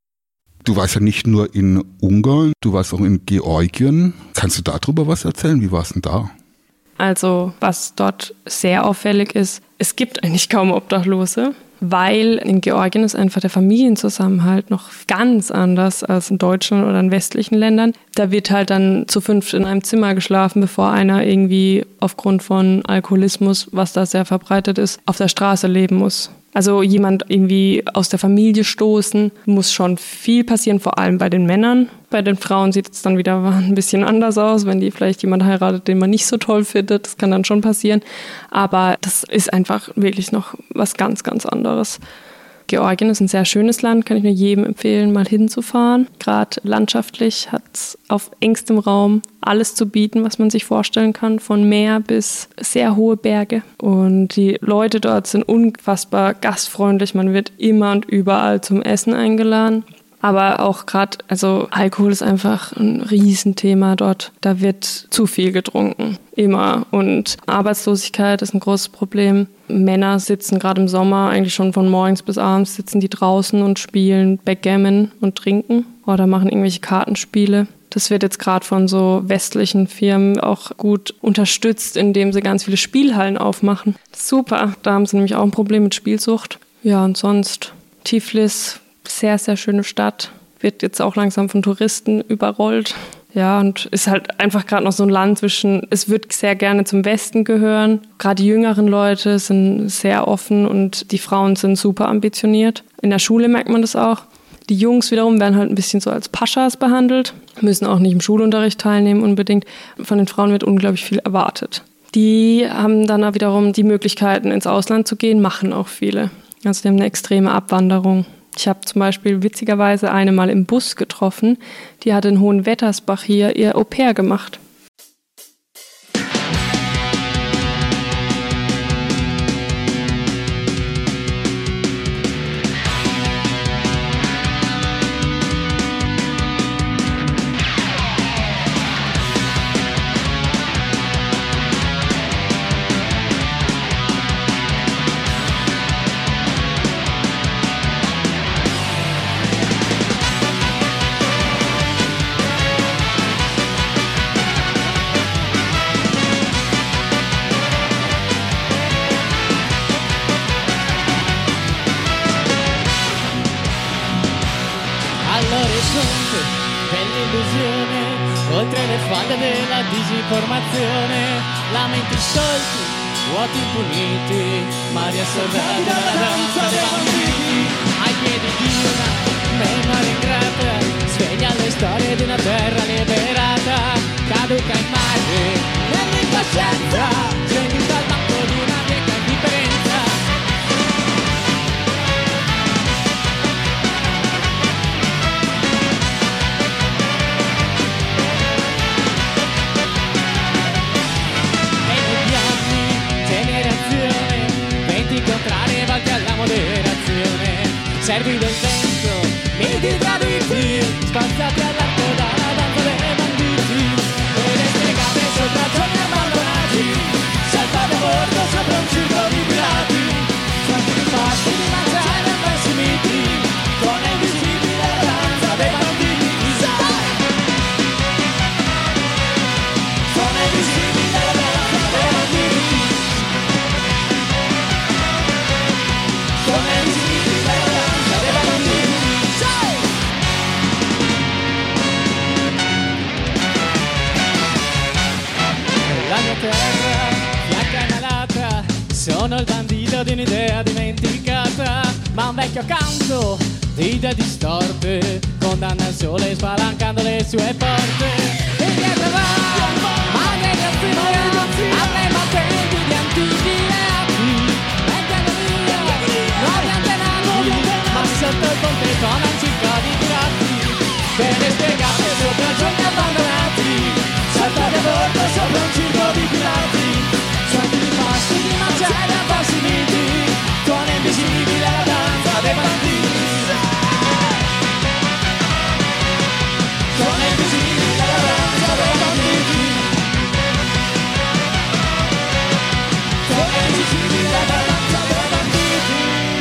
Speaker 15: Du warst ja nicht nur in Ungarn, du warst auch in Georgien. Kannst du darüber was erzählen? Wie war es denn da?
Speaker 14: Also, was dort sehr auffällig ist, es gibt eigentlich kaum Obdachlose, weil in Georgien ist einfach der Familienzusammenhalt noch ganz anders als in Deutschland oder in westlichen Ländern. Da wird halt dann zu fünft in einem Zimmer geschlafen, bevor einer irgendwie aufgrund von Alkoholismus, was da sehr verbreitet ist, auf der Straße leben muss. Also jemand irgendwie aus der Familie stoßen, muss schon viel passieren, vor allem bei den Männern. Bei den Frauen sieht es dann wieder ein bisschen anders aus, wenn die vielleicht jemand heiratet, den man nicht so toll findet. Das kann dann schon passieren. Aber das ist einfach wirklich noch was ganz, ganz anderes. Georgien ist ein sehr schönes Land, kann ich nur jedem empfehlen, mal hinzufahren. Gerade landschaftlich hat es auf engstem Raum alles zu bieten, was man sich vorstellen kann, von Meer bis sehr hohe Berge. Und die Leute dort sind unfassbar gastfreundlich, man wird immer und überall zum Essen eingeladen. Aber auch gerade, also Alkohol ist einfach ein Riesenthema dort. Da wird zu viel getrunken, immer. Und Arbeitslosigkeit ist ein großes Problem. Männer sitzen gerade im Sommer eigentlich schon von morgens bis abends, sitzen die draußen und spielen Backgammon und trinken oder machen irgendwelche Kartenspiele. Das wird jetzt gerade von so westlichen Firmen auch gut unterstützt, indem sie ganz viele Spielhallen aufmachen. Super, da haben sie nämlich auch ein Problem mit Spielsucht. Ja, und sonst Tiflis, sehr, sehr schöne Stadt. Wird jetzt auch langsam von Touristen überrollt. Ja, und ist halt einfach gerade noch so ein Land zwischen, es wird sehr gerne zum Westen gehören. Gerade die jüngeren Leute sind sehr offen und die Frauen sind super ambitioniert. In der Schule merkt man das auch. Die Jungs wiederum werden halt ein bisschen so als Paschas behandelt, müssen auch nicht im Schulunterricht teilnehmen unbedingt. Von den Frauen wird unglaublich viel erwartet. Die haben dann auch wiederum die Möglichkeiten, ins Ausland zu gehen, machen auch viele. Also die haben eine extreme Abwanderung. Ich habe zum Beispiel witzigerweise eine mal im Bus getroffen, die hat in Hohenwettersbach hier ihr Au-pair gemacht.
Speaker 17: All'orizzonte dell'illusione, oltre le falde della disinformazione, lamenti sciolti, vuoti impuniti, mari assordati dalla danza dei bambini. Ai piedi di una memoria ingrata, sveglia le storie di una terra liberata, caduca in mare, nell'impaccienza, segni dal banco di una vieca indifferenza. Contrarie volte alla moderazione, servi del vento, miti traditi, spazzati all'arco dalla danza dei banditi, e le stregate sopra giorni abbandonati, saltate a bordo sopra un circo di pirati, quanti di fasti di mangiare e persi miti, con il visibile la danza dei banditi, con il visibile la danza dei banditi. Come terra, fiacca inalata, sono il bandito di un'idea dimenticata, ma un vecchio accanto di idee distorte, condanna il sole spalancando le sue porte. E dietro va, maledizione, avremo tempi di antichi reati, mettiamo via, nuovi antenati, ma sotto il ponte con un circo di pirati, bene spiegate sopra giorni abbandonati, saltate a bordo sopra un circo di pirati, suoni di posti di mangiare abbassiti, tuono invisibile la danza dei banditi. Tuono invisibile la danza dei banditi. Tuono invisibile la danza dei banditi.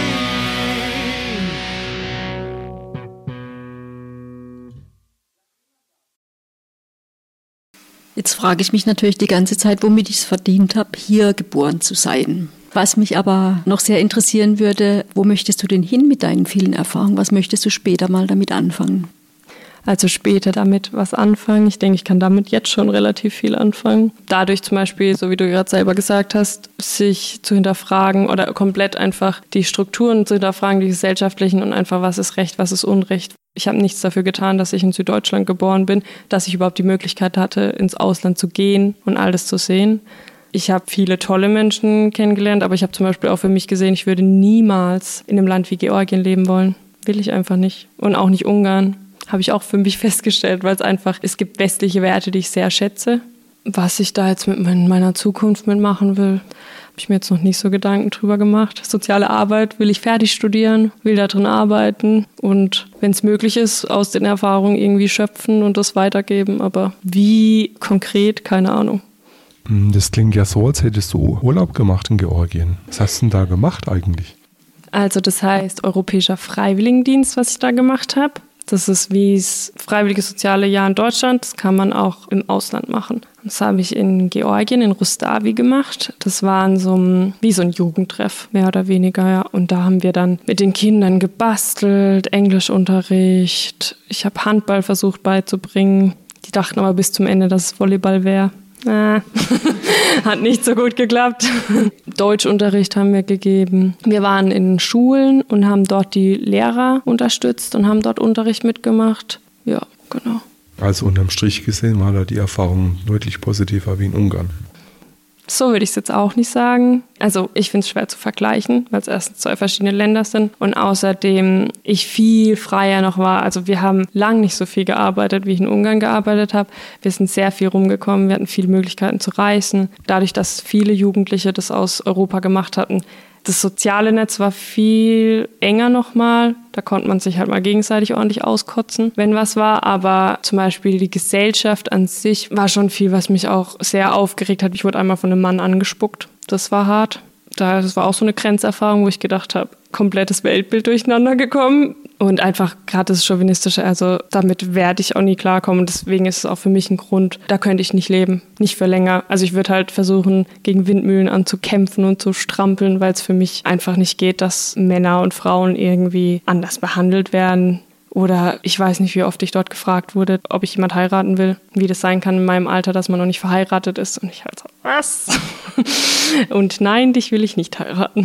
Speaker 13: Jetzt frage ich mich natürlich die ganze Zeit, womit ich es verdient habe, hier geboren zu sein. Was mich aber noch sehr interessieren würde, wo möchtest du denn hin mit deinen vielen Erfahrungen? Was möchtest du später mal damit anfangen?
Speaker 14: Also später damit was anfangen. Ich denke, ich kann damit jetzt schon relativ viel anfangen. Dadurch zum Beispiel, so wie du gerade selber gesagt hast, sich zu hinterfragen oder komplett einfach die Strukturen zu hinterfragen, die gesellschaftlichen und einfach, was ist Recht, was ist Unrecht. Ich habe nichts dafür getan, dass ich in Süddeutschland geboren bin, dass ich überhaupt die Möglichkeit hatte, ins Ausland zu gehen und alles zu sehen. Ich habe viele tolle Menschen kennengelernt, aber ich habe zum Beispiel auch für mich gesehen, ich würde niemals in einem Land wie Georgien leben wollen. Will ich einfach nicht. Und auch nicht Ungarn. Habe ich auch für mich festgestellt, weil es einfach, es gibt westliche Werte, die ich sehr schätze. Was ich da jetzt mit meiner Zukunft mitmachen will, habe ich mir jetzt noch nicht so Gedanken drüber gemacht. Soziale Arbeit will ich fertig studieren, will da drin arbeiten und wenn es möglich ist, aus den Erfahrungen irgendwie schöpfen und das weitergeben. Aber wie konkret, keine Ahnung.
Speaker 12: Das klingt ja so, als hättest du Urlaub gemacht in Georgien. Was hast du denn da gemacht eigentlich?
Speaker 14: Also das heißt Europäischer Freiwilligendienst, was ich da gemacht habe. Das ist wie das Freiwillige Soziale Jahr in Deutschland. Das kann man auch im Ausland machen. Das habe ich in Georgien, in Rustavi gemacht. Das war in so einem, wie so ein Jugendtreff, mehr oder weniger. Ja. Und da haben wir dann mit den Kindern gebastelt, Englischunterricht. Ich habe Handball versucht beizubringen. Die dachten aber bis zum Ende, dass es Volleyball wäre. Ah, hat nicht so gut geklappt. Deutschunterricht haben wir gegeben. Wir waren in Schulen und haben dort die Lehrer unterstützt und haben dort Unterricht mitgemacht. Ja, genau.
Speaker 12: Also unterm Strich gesehen war da die Erfahrung deutlich positiver wie in Ungarn.
Speaker 14: So würde ich es jetzt auch nicht sagen. Also ich finde es schwer zu vergleichen, weil es erstens zwei verschiedene Länder sind und außerdem ich viel freier noch war. Also wir haben lang nicht so viel gearbeitet, wie ich in Ungarn gearbeitet habe. Wir sind sehr viel rumgekommen, wir hatten viele Möglichkeiten zu reisen. Dadurch, dass viele Jugendliche das aus Europa gemacht hatten, das soziale Netz war viel enger nochmal. Da konnte man sich halt mal gegenseitig ordentlich auskotzen, wenn was war. Aber zum Beispiel die Gesellschaft an sich war schon viel, was mich auch sehr aufgeregt hat. Ich wurde einmal von einem Mann angespuckt. Das war hart. Das war auch so eine Grenzerfahrung, wo ich gedacht habe, komplettes Weltbild durcheinander gekommen. Und einfach gerade das Chauvinistische, also damit werde ich auch nie klarkommen. Und deswegen ist es auch für mich ein Grund, da könnte ich nicht leben, nicht für länger. Also ich würde halt versuchen, gegen Windmühlen anzukämpfen und zu strampeln, weil es für mich einfach nicht geht, dass Männer und Frauen irgendwie anders behandelt werden. Oder ich weiß nicht, wie oft ich dort gefragt wurde, ob ich jemand heiraten will. Wie das sein kann in meinem Alter, dass man noch nicht verheiratet ist. Und ich halt so, was? Und nein, dich will ich nicht heiraten.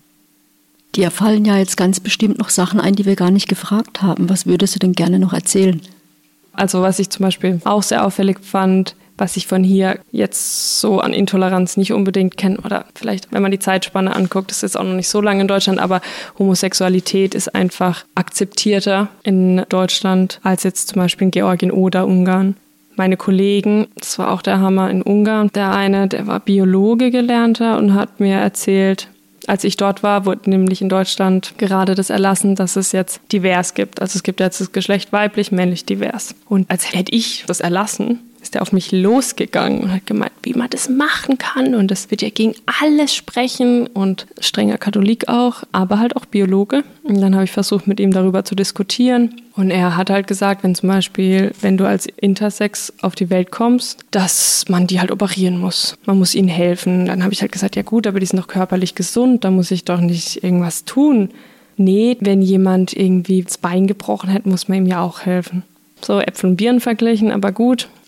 Speaker 13: Dir fallen ja jetzt ganz bestimmt noch Sachen ein, die wir gar nicht gefragt haben. Was würdest du denn gerne noch erzählen?
Speaker 14: Also was ich zum Beispiel auch sehr auffällig fand, was ich von hier jetzt so an Intoleranz nicht unbedingt kenne oder vielleicht, wenn man die Zeitspanne anguckt, das ist jetzt auch noch nicht so lange in Deutschland, aber Homosexualität ist einfach akzeptierter in Deutschland als jetzt zum Beispiel in Georgien oder Ungarn. Meine Kollegen, das war auch der Hammer in Ungarn, der eine, der war Biologe gelernter und hat mir erzählt, als ich dort war, wurde nämlich in Deutschland gerade das erlassen, dass es jetzt divers gibt. Also es gibt jetzt das Geschlecht weiblich, männlich, divers. Und als hätte ich das erlassen, ist er auf mich losgegangen und hat gemeint, wie man das machen kann. Und das wird ja gegen alles sprechen und strenger Katholik auch, aber halt auch Biologe. Und dann habe ich versucht, mit ihm darüber zu diskutieren. Und er hat halt gesagt, wenn zum Beispiel, wenn du als Intersex auf die Welt kommst, dass man die halt operieren muss. Man muss ihnen helfen. Dann habe ich halt gesagt, ja gut, aber die sind doch körperlich gesund, da muss ich doch nicht irgendwas tun. Nee, wenn jemand irgendwie das Bein gebrochen hat, muss man ihm ja auch helfen. So Äpfel und Birnen verglichen, aber gut.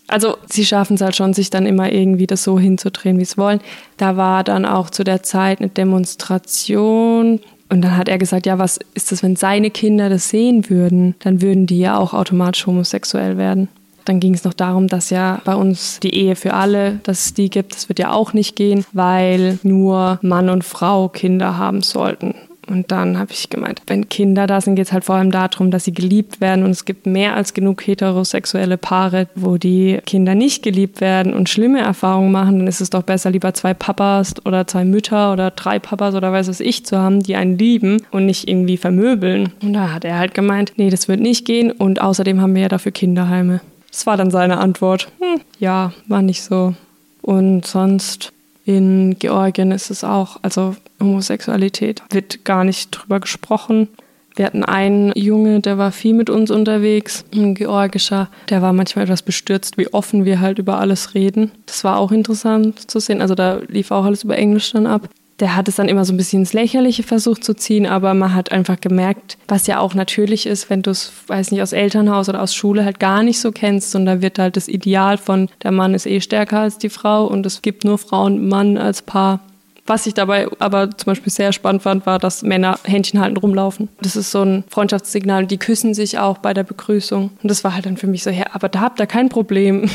Speaker 14: Also sie schaffen es halt schon, sich dann immer irgendwie das so hinzudrehen, wie sie wollen. Da war dann auch zu der Zeit eine Demonstration und dann hat er gesagt, ja, was ist das, wenn seine Kinder das sehen würden? Dann würden die ja auch automatisch homosexuell werden. Dann ging es noch darum, dass ja bei uns die Ehe für alle, dass es die gibt, das wird ja auch nicht gehen, weil nur Mann und Frau Kinder haben sollten. Und dann habe ich gemeint, wenn Kinder da sind, geht es halt vor allem darum, dass sie geliebt werden. Und es gibt mehr als genug heterosexuelle Paare, wo die Kinder nicht geliebt werden und schlimme Erfahrungen machen. Dann ist es doch besser, lieber zwei Papas oder zwei Mütter oder drei Papas oder weiß was ich zu haben, die einen lieben und nicht irgendwie vermöbeln. Und da hat er halt gemeint, nee, das wird nicht gehen. Und außerdem haben wir ja dafür Kinderheime. Das war dann seine Antwort. Hm, ja, war nicht so. Und sonst in Georgien ist es auch, also Homosexualität wird gar nicht drüber gesprochen. Wir hatten einen Junge, der war viel mit uns unterwegs, ein Georgischer, der war manchmal etwas bestürzt, wie offen wir halt über alles reden. Das war auch interessant zu sehen, also da lief auch alles über Englisch dann ab. Der hat es dann immer so ein bisschen ins Lächerliche versucht zu ziehen, aber man hat einfach gemerkt, was ja auch natürlich ist, wenn du es, weiß nicht, aus Elternhaus oder aus Schule halt gar nicht so kennst und da wird halt das Ideal von, der Mann ist eh stärker als die Frau und es gibt nur Frau und Mann als Paar. Was ich dabei aber zum Beispiel sehr spannend fand, war, dass Männer Händchen halten rumlaufen. Das ist so ein Freundschaftssignal und die küssen sich auch bei der Begrüßung. Und das war halt dann für mich so, ja, aber da habt ihr kein Problem.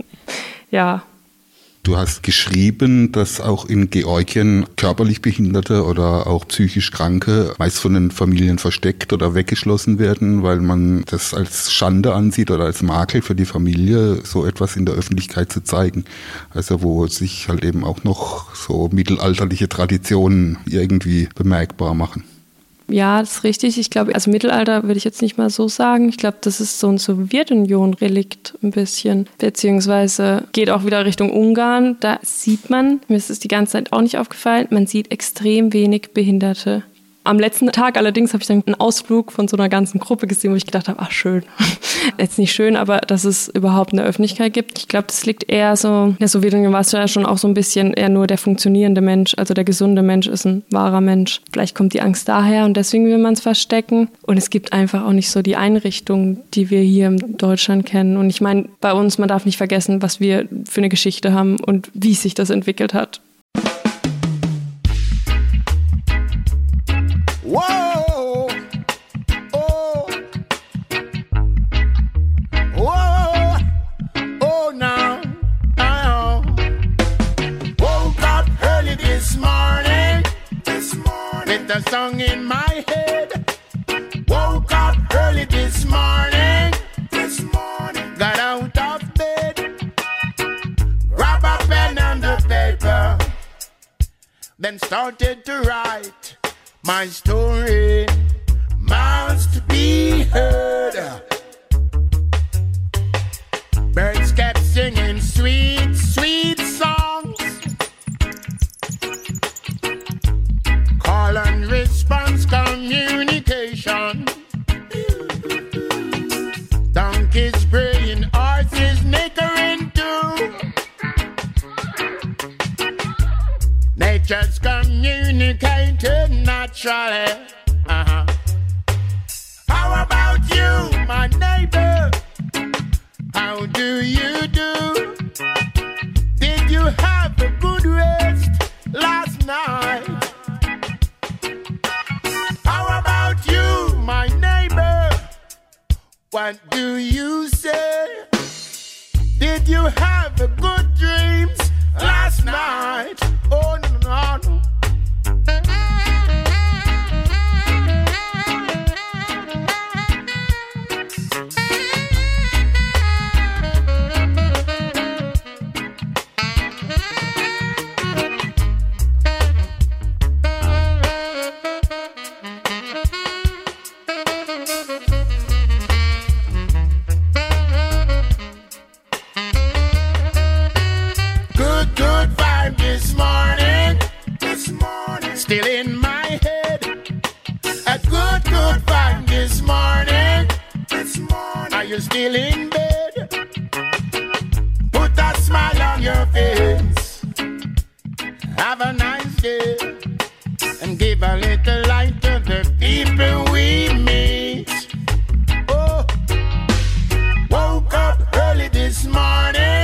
Speaker 14: Ja.
Speaker 15: Du hast geschrieben, dass auch in Georgien körperlich Behinderte oder auch psychisch Kranke meist von den Familien versteckt oder weggeschlossen werden, weil man das als Schande ansieht oder als Makel für die Familie, so etwas in der Öffentlichkeit zu zeigen. Also wo sich halt eben auch noch so mittelalterliche Traditionen irgendwie bemerkbar machen.
Speaker 14: Ja, das ist richtig. Ich glaube, also Mittelalter würde ich jetzt nicht mal so sagen. Ich glaube, das ist so ein Sowjetunion-Relikt ein bisschen. Beziehungsweise geht auch wieder Richtung Ungarn. Da sieht man, mir ist es die ganze Zeit auch nicht aufgefallen, man sieht extrem wenig Behinderte. Am letzten Tag allerdings habe ich dann einen Ausflug von so einer ganzen Gruppe gesehen, wo ich gedacht habe, ach schön. Jetzt nicht schön, aber dass es überhaupt eine Öffentlichkeit gibt. Ich glaube, das liegt eher so, ja, so wie du warst ja schon auch so ein bisschen eher nur der funktionierende Mensch, also der gesunde Mensch ist ein wahrer Mensch. Vielleicht kommt die Angst daher und deswegen will man es verstecken. Und es gibt einfach auch nicht so die Einrichtungen, die wir hier in Deutschland kennen. Und ich meine, bei uns, man darf nicht vergessen, was wir für eine Geschichte haben und wie sich das entwickelt hat.
Speaker 16: Whoa, oh, whoa, oh now, now. Woke up early this morning, this morning with a song in my head. Woke up early this morning, this morning. Got out of bed, grab a pen and a paper, then started to write. My story must be heard. Birds kept singing sweet, sweet songs. Call and response communication. Donkeys braying, horses nickering too. Nature's communicated naturally. Uh-huh. How about you, my neighbor? How do you do? Did you have a good rest last night? How about you, my neighbor? What do you say? Did you have a good dreams last night? Oh, no, no, no. Still in my head. A good, good vibe this morning. This morning. Are you still in bed? Put a smile on your face. Have a nice day. And give a little light to the people we meet. Oh, woke up early this morning.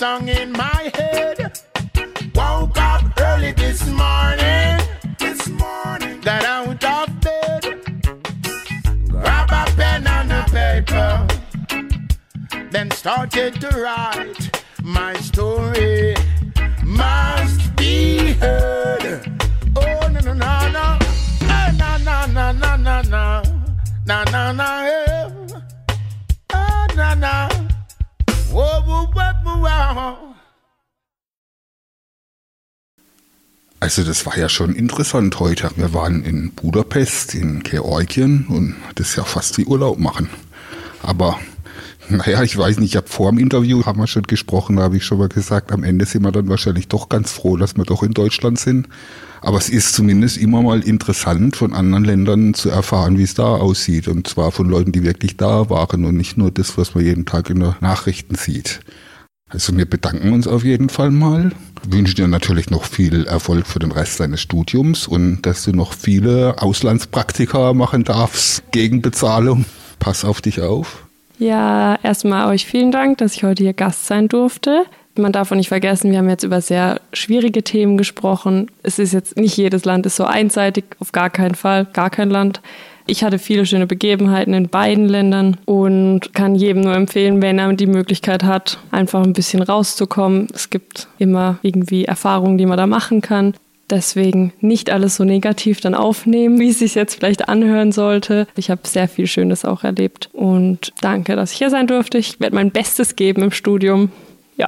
Speaker 16: song in my head. Woke up early this morning, this morning, got out of bed, grab a pen and a paper, then started to write. My story must be heard. Oh no no no no, oh, no no no no no no, no no no, oh no no, whoa whoa whoa whoa.
Speaker 15: Also das war ja schon interessant heute. Wir waren in Budapest, in Georgien und das ist ja fast wie Urlaub machen. Aber naja, ich weiß nicht, ich habe vor dem Interview, haben wir schon gesprochen, da habe ich schon mal gesagt, am Ende sind wir dann wahrscheinlich doch ganz froh, dass wir doch in Deutschland sind. Aber es ist zumindest immer mal interessant, von anderen Ländern zu erfahren, wie es da aussieht. Und zwar von Leuten, die wirklich da waren und nicht nur das, was man jeden Tag in den Nachrichten sieht. Also wir bedanken uns auf jeden Fall mal, wünschen dir natürlich noch viel Erfolg für den Rest deines Studiums und dass du noch viele Auslandspraktika machen darfst gegen Bezahlung. Pass auf dich auf.
Speaker 14: Ja, erstmal euch vielen Dank, dass ich heute hier Gast sein durfte. Man darf auch nicht vergessen, wir haben jetzt über sehr schwierige Themen gesprochen. Es ist jetzt nicht jedes Land ist so einseitig, auf gar keinen Fall, gar kein Land. Ich hatte viele schöne Begebenheiten in beiden Ländern und kann jedem nur empfehlen, wenn er die Möglichkeit hat, einfach ein bisschen rauszukommen. Es gibt immer irgendwie Erfahrungen, die man da machen kann. Deswegen nicht alles so negativ dann aufnehmen, wie es sich jetzt vielleicht anhören sollte. Ich habe sehr viel Schönes auch erlebt und danke, dass ich hier sein durfte. Ich werde mein Bestes geben im Studium. Ja.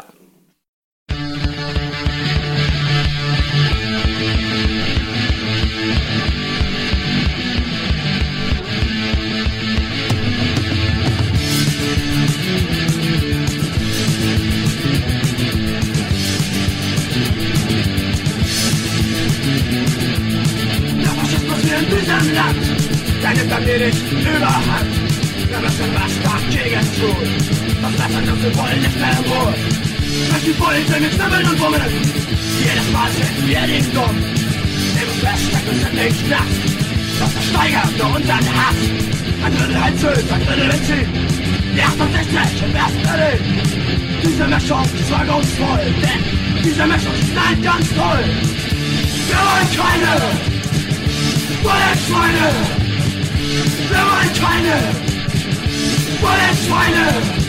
Speaker 16: In diesem Land, dann nimmt dann wenig Überhand. Wir müssen was dagegen tun. Was lassen uns, wir wollen nicht mehr in Ruhe. Durch die Bullen mit Schnibbeln und Bummeln. Jedes Mal sind wir nicht dumm. Im Feststecken sind nicht nass. Das versteigert nur unseren Hass. Ein Drittel ein Sylt, ein Drittel Benzin. Die achtundsechzig im ersten Drittel. Diese Mischung ist vergungsvoll, denn diese Mischung ist ganz toll. Wir wollen keine Bullenschweine! Wir wollen keine Bullenschweine!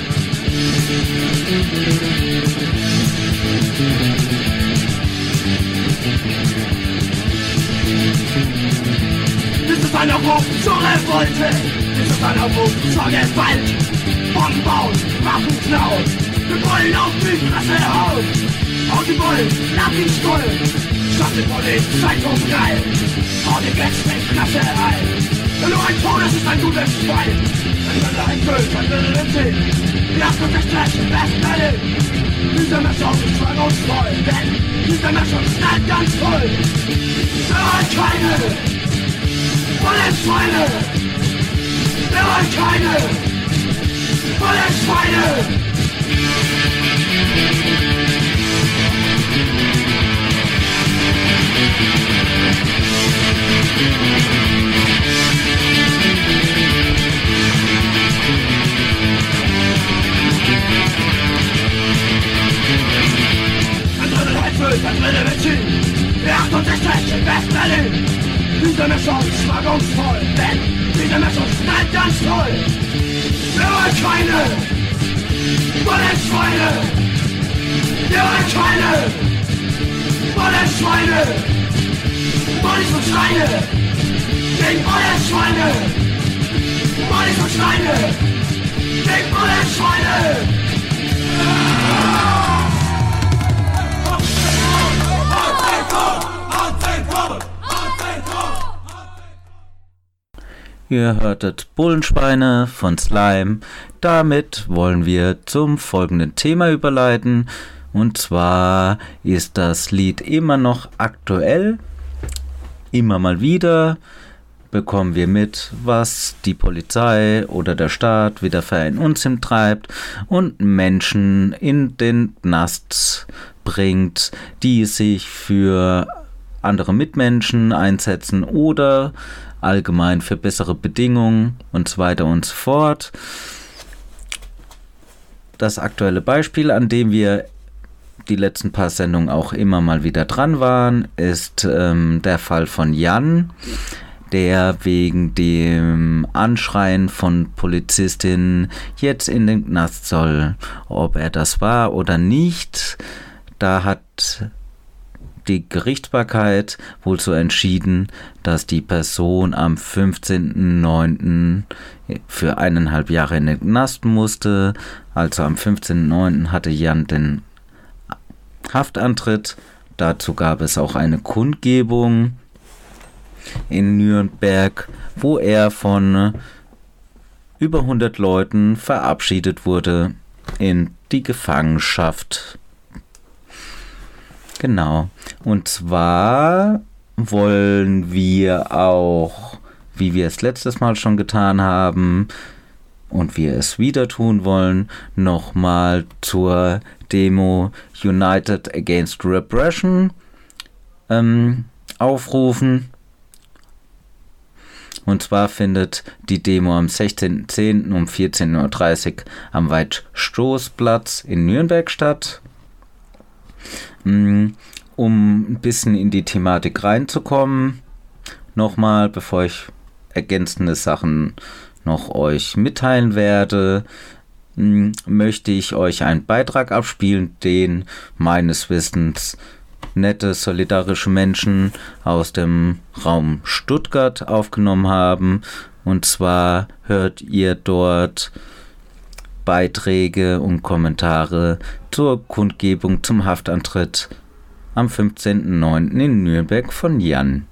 Speaker 16: Dies ist ein Aufruf zur Revolte! Dies ist ein Aufruf zur Gewalt! Bomben bauen, Waffen klauen! Wir wollen auf die Fresse hauen! Auf die Bullen, nach die Stullen! Statt die Polizeitung rein! Hau die Gäste in Klasse ein! Denn nur ein Todes ist ein gutes Schwein! Ein Drittel ein Sylt, ein Drittel Benzin! Die achtundsechzig im besten Berlin! Diese Mischung ist verlustvoll, denn diese Mischung ist ganz voll! Wir wollen keine Bullenschweine! Wir wollen keine Bullenschweine! Ein Drittel Heizöl, ein Drittel Benzin, die achtundsechzig im West-Berlin. Diese Mischung ist schwagungsvoll, denn diese Mischung knallt ganz toll. Wir wollen keine Bullenschweine! Wir wollen keine Bullenschweine! Bullis und Schweine! Gegen Bullenschweine! Bullis und Schweine! Gegen Bullenschweine!
Speaker 4: Ihr hörtet Bullenschweine von Slime. Damit wollen wir zum folgenden Thema überleiten. Und zwar ist das Lied immer noch aktuell. Immer mal wieder bekommen wir mit, was die Polizei oder der Staat wieder für einen Unsinn treibt und Menschen in den Knast bringt, die sich für andere Mitmenschen einsetzen oder allgemein für bessere Bedingungen und so weiter und so fort. Das aktuelle Beispiel, an dem wir
Speaker 18: die letzten paar Sendungen auch immer mal wieder dran waren, ist ähm, der Fall von Jan, der wegen dem Anschreien von Polizistinnen jetzt in den Knast soll. Ob er das war oder nicht, da hat die Gerichtsbarkeit wohl so entschieden, dass die Person am fünfzehnten neunten für eineinhalb Jahre in den Knast musste. Also am fünfzehnten neunten hatte Jan den Haftantritt. Dazu gab es auch eine Kundgebung in Nürnberg, wo er von über hundert Leuten verabschiedet wurde in die Gefangenschaft. Genau. Und zwar wollen wir auch, wie wir es letztes Mal schon getan haben und wir es wieder tun wollen, nochmal zur Demo United Against Repression ähm, aufrufen. Und zwar findet die Demo am sechzehnten zehnten um vierzehn Uhr dreißig am Weitstoßplatz in Nürnberg statt. Um ein bisschen in die Thematik reinzukommen, nochmal, bevor ich ergänzende Sachen noch euch mitteilen werde, möchte ich euch einen Beitrag abspielen, den meines Wissens nette, solidarische Menschen aus dem Raum Stuttgart aufgenommen haben. Und zwar hört ihr dort Beiträge und Kommentare zur Kundgebung zum Haftantritt am fünfzehnten neunten in Nürnberg von Jan.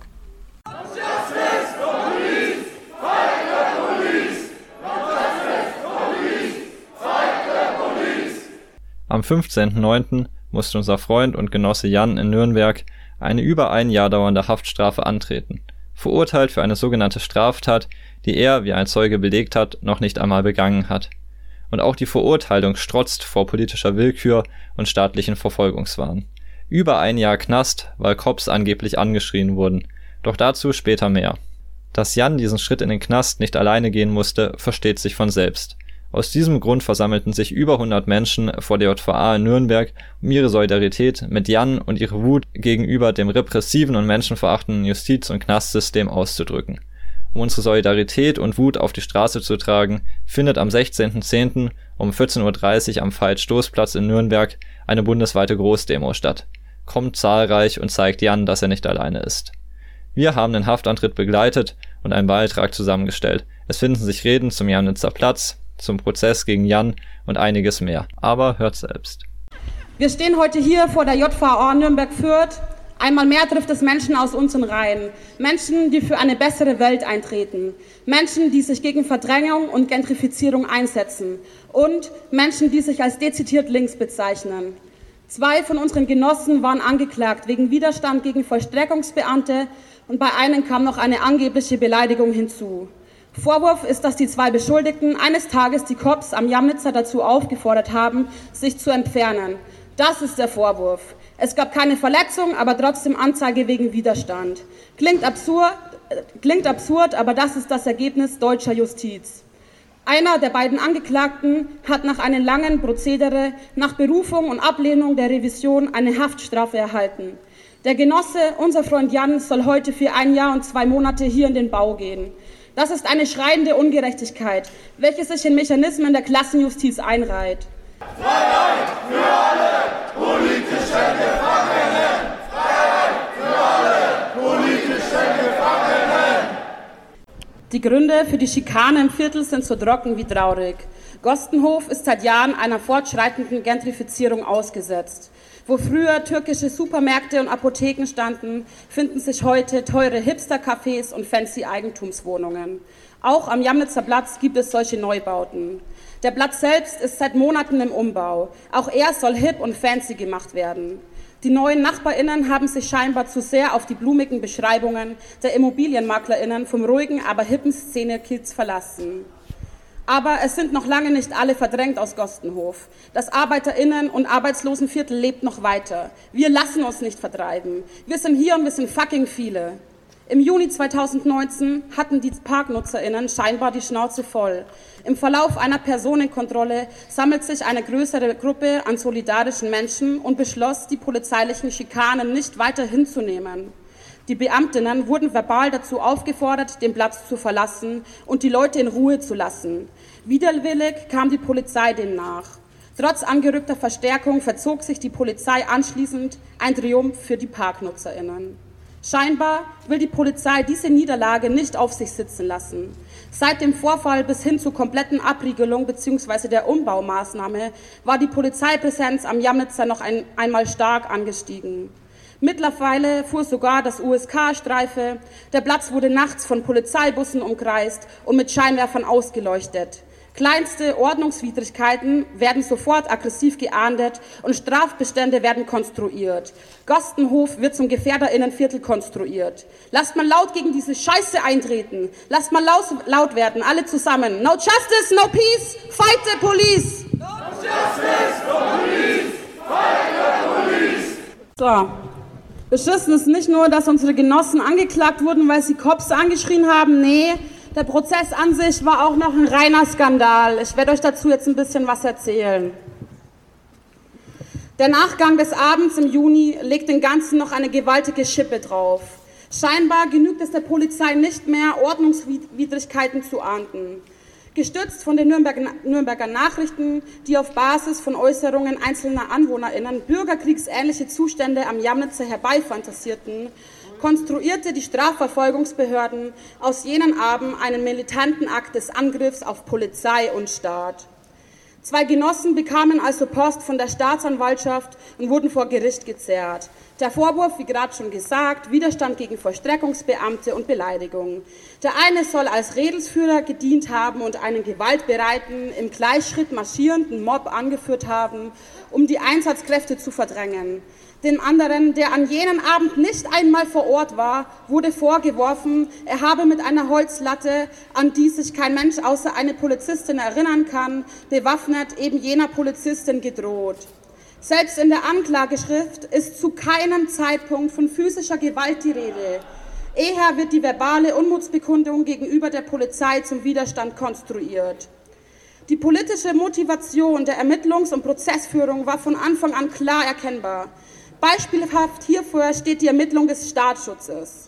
Speaker 19: Am fünfzehnten neunten musste unser Freund und Genosse Jan in Nürnberg eine über ein Jahr dauernde Haftstrafe antreten, verurteilt für eine sogenannte Straftat, die er, wie ein Zeuge belegt hat, noch nicht einmal begangen hat. Und auch die Verurteilung strotzt vor politischer Willkür und staatlichen Verfolgungswahn. Über ein Jahr Knast, weil Cops angeblich angeschrien wurden. Doch dazu später mehr. Dass Jan diesen Schritt in den Knast nicht alleine gehen musste, versteht sich von selbst. Aus diesem Grund versammelten sich über hundert Menschen vor der J V A in Nürnberg, um ihre Solidarität mit Jan und ihre Wut gegenüber dem repressiven und menschenverachtenden Justiz- und Knastsystem auszudrücken. Um unsere Solidarität und Wut auf die Straße zu tragen, findet am sechzehnten zehnten um vierzehn Uhr dreißig am Veit-Stoßplatz in Nürnberg eine bundesweite Großdemo statt. Kommt zahlreich und zeigt Jan, dass er nicht alleine ist. Wir haben den Haftantritt begleitet und einen Beitrag zusammengestellt. Es finden sich Reden zum Jamnitzer Platz, zum Prozess gegen Jan und einiges mehr. Aber hört selbst.
Speaker 20: Wir stehen heute hier vor der J V A Nürnberg-Fürth. Einmal mehr trifft es Menschen aus unseren Reihen. Menschen, die für eine bessere Welt eintreten. Menschen, die sich gegen Verdrängung und Gentrifizierung einsetzen. Und Menschen, die sich als dezidiert links bezeichnen. Zwei von unseren Genossen waren angeklagt wegen Widerstand gegen Vollstreckungsbeamte und bei einem kam noch eine angebliche Beleidigung hinzu. Vorwurf ist, dass die zwei Beschuldigten eines Tages die Cops am Jamnitzer dazu aufgefordert haben, sich zu entfernen. Das ist der Vorwurf. Es gab keine Verletzung, aber trotzdem Anzeige wegen Widerstand. Klingt absurd, äh, klingt absurd, aber das ist das Ergebnis deutscher Justiz. Einer der beiden Angeklagten hat nach einem langen Prozedere, nach Berufung und Ablehnung der Revision eine Haftstrafe erhalten. Der Genosse, unser Freund Jan, soll heute für ein Jahr und zwei Monate hier in den Bau gehen. Das ist eine schreiende Ungerechtigkeit, welche sich in Mechanismen der Klassenjustiz einreiht.
Speaker 16: Freiheit für alle politischen Gefangenen! Freiheit für alle politischen Gefangenen!
Speaker 20: Die Gründe für die Schikane im Viertel sind so trocken wie traurig. Gostenhof ist seit Jahren einer fortschreitenden Gentrifizierung ausgesetzt. Wo früher türkische Supermärkte und Apotheken standen, finden sich heute teure Hipster-Cafés und fancy Eigentumswohnungen. Auch am Jamnitzer Platz gibt es solche Neubauten. Der Platz selbst ist seit Monaten im Umbau. Auch er soll hip und fancy gemacht werden. Die neuen NachbarInnen haben sich scheinbar zu sehr auf die blumigen Beschreibungen der ImmobilienmaklerInnen vom ruhigen, aber hippen Szene-Kiez verlassen. Aber es sind noch lange nicht alle verdrängt aus Gostenhof. Das ArbeiterInnen- und Arbeitslosenviertel lebt noch weiter. Wir lassen uns nicht vertreiben. Wir sind hier und wir sind fucking viele. Im Juni zweitausendneunzehn hatten die ParknutzerInnen scheinbar die Schnauze voll. Im Verlauf einer Personenkontrolle sammelt sich eine größere Gruppe an solidarischen Menschen und beschloss, die polizeilichen Schikanen nicht weiter hinzunehmen. Die Beamtinnen wurden verbal dazu aufgefordert, den Platz zu verlassen und die Leute in Ruhe zu lassen. Widerwillig kam die Polizei denen nach. Trotz angerückter Verstärkung verzog sich die Polizei anschließend, ein Triumph für die ParknutzerInnen. Scheinbar will die Polizei diese Niederlage nicht auf sich sitzen lassen. Seit dem Vorfall bis hin zur kompletten Abriegelung bzw. der Umbaumaßnahme war die Polizeipräsenz am Jamnitzer noch ein, einmal stark angestiegen. Mittlerweile fuhr sogar das U S K-Streife, der Platz wurde nachts von Polizeibussen umkreist und mit Scheinwerfern ausgeleuchtet. Kleinste Ordnungswidrigkeiten werden sofort aggressiv geahndet und Strafbestände werden konstruiert. Gastenhof wird zum GefährderInnenviertel konstruiert. Lasst mal laut gegen diese Scheiße eintreten. Lasst mal laut, laut werden, alle zusammen. No justice, no peace, fight the police! No justice, no police, fight the police! So, beschissen ist nicht nur, dass unsere Genossen angeklagt wurden, weil sie Cops angeschrien haben, nee, der Prozess an sich war auch noch ein reiner Skandal. Ich werde euch dazu jetzt ein bisschen was erzählen. Der Nachgang des Abends im Juni legt den Ganzen noch eine gewaltige Schippe drauf. Scheinbar genügt es der Polizei nicht mehr, Ordnungswidrigkeiten zu ahnden. Gestützt von den Nürnberger, Nürnberger Nachrichten, die auf Basis von Äußerungen einzelner AnwohnerInnen bürgerkriegsähnliche Zustände am Jamnitzer herbeifantasierten, konstruierte die Strafverfolgungsbehörden aus jenen Abend einen militanten Akt des Angriffs auf Polizei und Staat. Zwei Genossen bekamen also Post von der Staatsanwaltschaft und wurden vor Gericht gezerrt. Der Vorwurf, wie gerade schon gesagt, Widerstand gegen Vollstreckungsbeamte und Beleidigung. Der eine soll als Redelsführer gedient haben und einen gewaltbereiten, im Gleichschritt marschierenden Mob angeführt haben, um die Einsatzkräfte zu verdrängen. Dem anderen, der an jenem Abend nicht einmal vor Ort war, wurde vorgeworfen, er habe mit einer Holzlatte, an die sich kein Mensch außer eine Polizistin erinnern kann, bewaffnet eben jener Polizistin gedroht. Selbst in der Anklageschrift ist zu keinem Zeitpunkt von physischer Gewalt die Rede. Eher wird die verbale Unmutsbekundung gegenüber der Polizei zum Widerstand konstruiert. Die politische Motivation der Ermittlungs- und Prozessführung war von Anfang an klar erkennbar. Beispielhaft hierfür steht die Ermittlung des Staatsschutzes.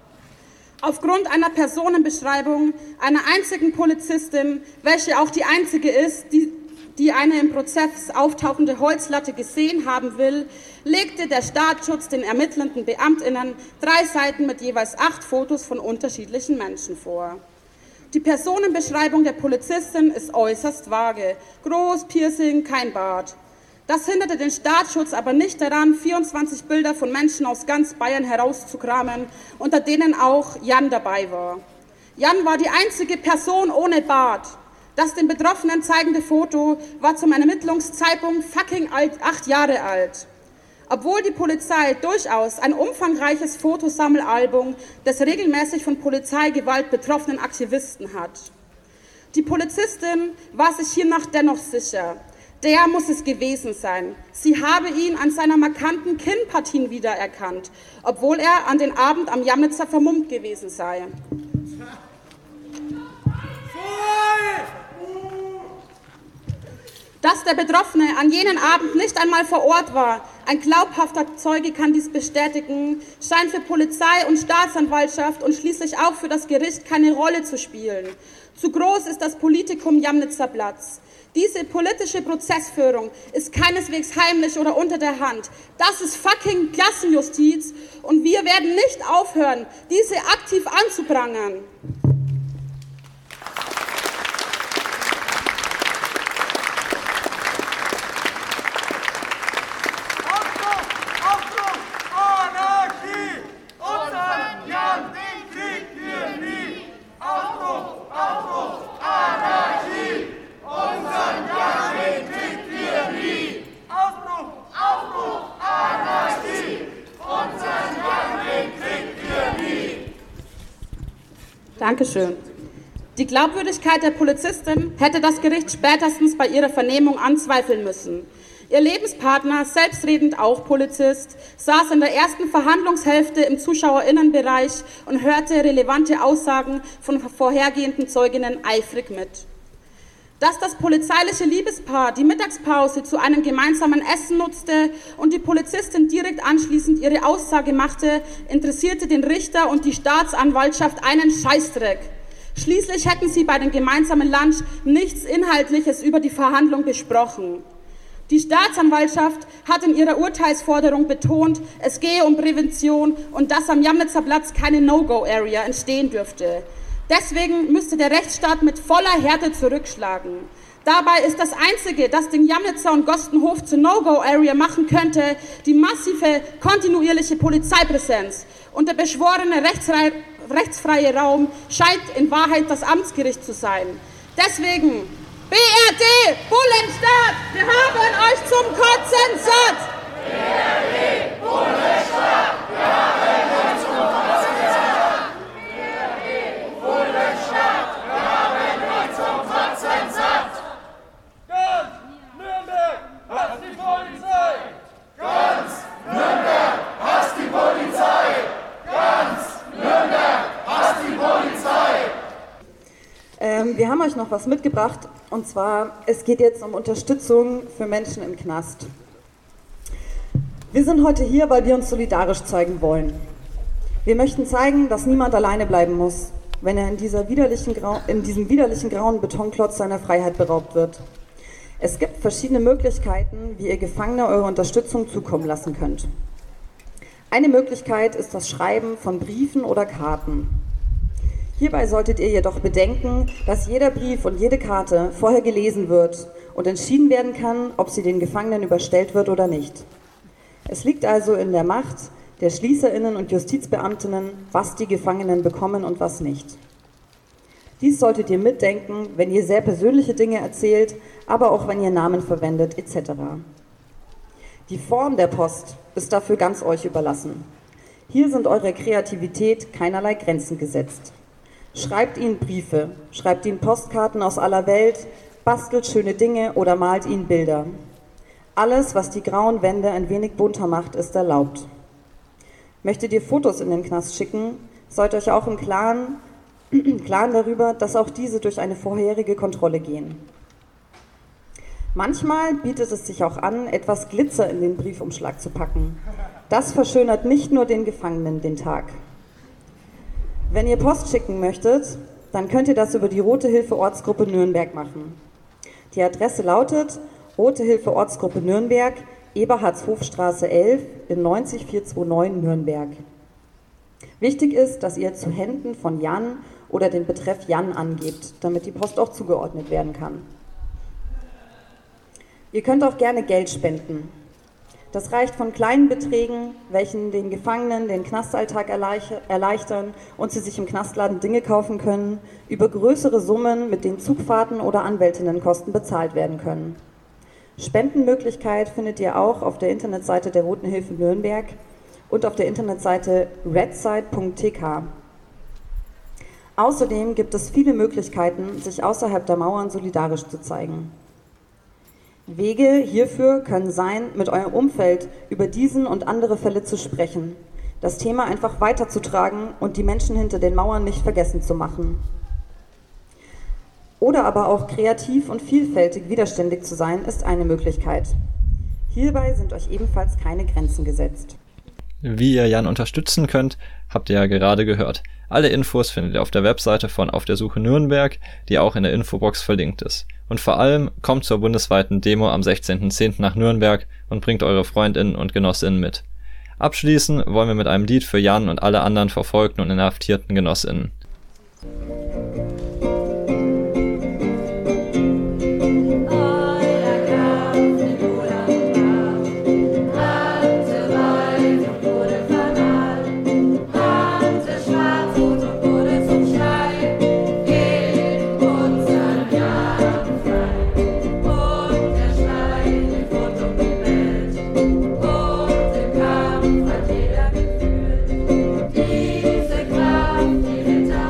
Speaker 20: Aufgrund einer Personenbeschreibung einer einzigen Polizistin, welche auch die einzige ist, die, die eine im Prozess auftauchende Holzlatte gesehen haben will, legte der Staatsschutz den ermittelnden BeamtInnen drei Seiten mit jeweils acht Fotos von unterschiedlichen Menschen vor. Die Personenbeschreibung der Polizistin ist äußerst vage. Groß, Piercing, kein Bart. Das hinderte den Staatsschutz aber nicht daran, vierundzwanzig Bilder von Menschen aus ganz Bayern herauszukramen, unter denen auch Jan dabei war. Jan war die einzige Person ohne Bart. Das den Betroffenen zeigende Foto war zum Ermittlungszeitpunkt fucking alt, acht Jahre alt. Obwohl die Polizei durchaus ein umfangreiches Fotosammelalbum des regelmäßig von Polizeigewalt betroffenen Aktivisten hat. Die Polizistin war sich hiernach dennoch sicher. Der muss es gewesen sein. Sie habe ihn an seiner markanten Kinnpartien wiedererkannt, obwohl er an den Abend am Jamnitzer vermummt gewesen sei. Dass der Betroffene an jenen Abend nicht einmal vor Ort war, ein glaubhafter Zeuge kann dies bestätigen, scheint für Polizei und Staatsanwaltschaft und schließlich auch für das Gericht keine Rolle zu spielen. Zu groß ist das Politikum Jamnitzer Platz. Diese politische Prozessführung ist keineswegs heimlich oder unter der Hand. Das ist fucking Klassenjustiz und wir werden nicht aufhören, diese aktiv anzuprangern. Dankeschön. Die Glaubwürdigkeit der Polizistin hätte das Gericht spätestens bei ihrer Vernehmung anzweifeln müssen. Ihr Lebenspartner, selbstredend auch Polizist, saß in der ersten Verhandlungshälfte im ZuschauerInnenbereich und hörte relevante Aussagen von vorhergehenden Zeuginnen eifrig mit. Dass das polizeiliche Liebespaar die Mittagspause zu einem gemeinsamen Essen nutzte und die Polizistin direkt anschließend ihre Aussage machte, interessierte den Richter und die Staatsanwaltschaft einen Scheißdreck. Schließlich hätten sie bei dem gemeinsamen Lunch nichts Inhaltliches über die Verhandlung besprochen. Die Staatsanwaltschaft hat in ihrer Urteilsforderung betont, es gehe um Prävention und dass am Jamnitzer Platz keine No-Go-Area entstehen dürfte. Deswegen müsste der Rechtsstaat mit voller Härte zurückschlagen. Dabei ist das Einzige, das den Jamnitzer und Gostenhof zur No-Go-Area machen könnte, die massive, kontinuierliche Polizeipräsenz. Und der beschworene rechtsfreie, rechtsfreie Raum scheint in Wahrheit das Amtsgericht zu sein. Deswegen, B R D, Bullenstaat, wir haben euch zum Kotzen satt! B R D, Bullenstaat, wir haben euch zum Kotzen satt! B R D, Bullenstaat, wir haben euch zum Kotzen satt! Ganz Nürnberg hasst die Polizei! Ganz Nürnberg hasst die Polizei! Ganz Nürnberg hasst die Polizei!
Speaker 21: Ähm, wir haben euch noch was mitgebracht, und zwar, es geht jetzt um Unterstützung für Menschen im Knast. Wir sind heute hier, weil wir uns solidarisch zeigen wollen. Wir möchten zeigen, dass niemand alleine bleiben muss, wenn er in, dieser widerlichen Grau- in diesem widerlichen grauen Betonklotz seiner Freiheit beraubt wird. Es gibt verschiedene Möglichkeiten, wie ihr Gefangene eure Unterstützung zukommen lassen könnt. Eine Möglichkeit ist das Schreiben von Briefen oder Karten. Hierbei solltet ihr jedoch bedenken, dass jeder Brief und jede Karte vorher gelesen wird und entschieden werden kann, ob sie den Gefangenen überstellt wird oder nicht. Es liegt also in der Macht der SchließerInnen und Justizbeamtinnen, was die Gefangenen bekommen und was nicht. Dies solltet ihr mitdenken, wenn ihr sehr persönliche Dinge erzählt, aber auch wenn ihr Namen verwendet et cetera. Die Form der Post ist dafür ganz euch überlassen. Hier sind eurer Kreativität keinerlei Grenzen gesetzt. Schreibt ihnen Briefe, schreibt ihnen Postkarten aus aller Welt, bastelt schöne Dinge oder malt ihnen Bilder. Alles, was die grauen Wände ein wenig bunter macht, ist erlaubt. Möchtet ihr Fotos in den Knast schicken, sollt euch auch im Klaren, Klaren darüber, dass auch diese durch eine vorherige Kontrolle gehen. Manchmal bietet es sich auch an, etwas Glitzer in den Briefumschlag zu packen. Das verschönert nicht nur den Gefangenen den Tag. Wenn ihr Post schicken möchtet, dann könnt ihr das über die Rote Hilfe Ortsgruppe Nürnberg machen. Die Adresse lautet Rote Hilfe Ortsgruppe Nürnberg, Eberhardshofstraße elf in neunzig vierhundertneunundundzwanzig Nürnberg. Wichtig ist, dass ihr zu Händen von Jan oder den Betreff Jan angebt, damit die Post auch zugeordnet werden kann. Ihr könnt auch gerne Geld spenden. Das reicht von kleinen Beträgen, welchen den Gefangenen den Knastalltag erleichtern und sie sich im Knastladen Dinge kaufen können, über größere Summen, mit denen Zugfahrten oder Anwältinnenkosten bezahlt werden können. Spendenmöglichkeit findet ihr auch auf der Internetseite der Roten Hilfe Nürnberg und auf der Internetseite redside punkt t k. Außerdem gibt es viele Möglichkeiten, sich außerhalb der Mauern solidarisch zu zeigen. Wege hierfür können sein, mit eurem Umfeld über diesen und andere Fälle zu sprechen, das Thema einfach weiterzutragen und die Menschen hinter den Mauern nicht vergessen zu machen. Oder aber auch kreativ und vielfältig widerständig zu sein, ist eine Möglichkeit. Hierbei sind euch ebenfalls keine Grenzen gesetzt.
Speaker 19: Wie ihr Jan unterstützen könnt, habt ihr ja gerade gehört. Alle Infos findet ihr auf der Webseite von Auf der Suche Nürnberg, die auch in der Infobox verlinkt ist. Und vor allem kommt zur bundesweiten Demo am sechzehnten zehnten nach Nürnberg und bringt eure FreundInnen und GenossInnen mit. Abschließen wollen wir mit einem Lied für Jan und alle anderen verfolgten und inhaftierten GenossInnen.
Speaker 5: Diese Kraft, die hinter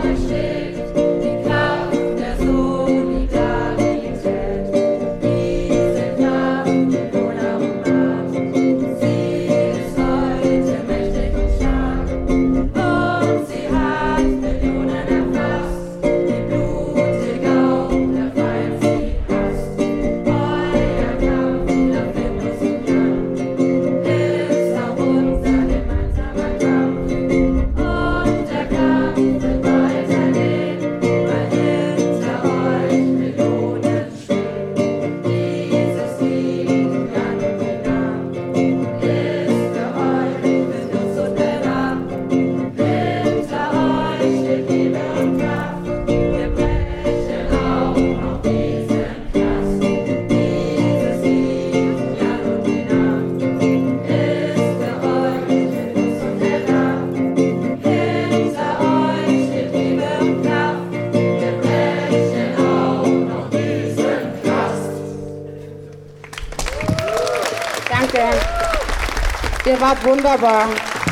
Speaker 21: wart wunderbar.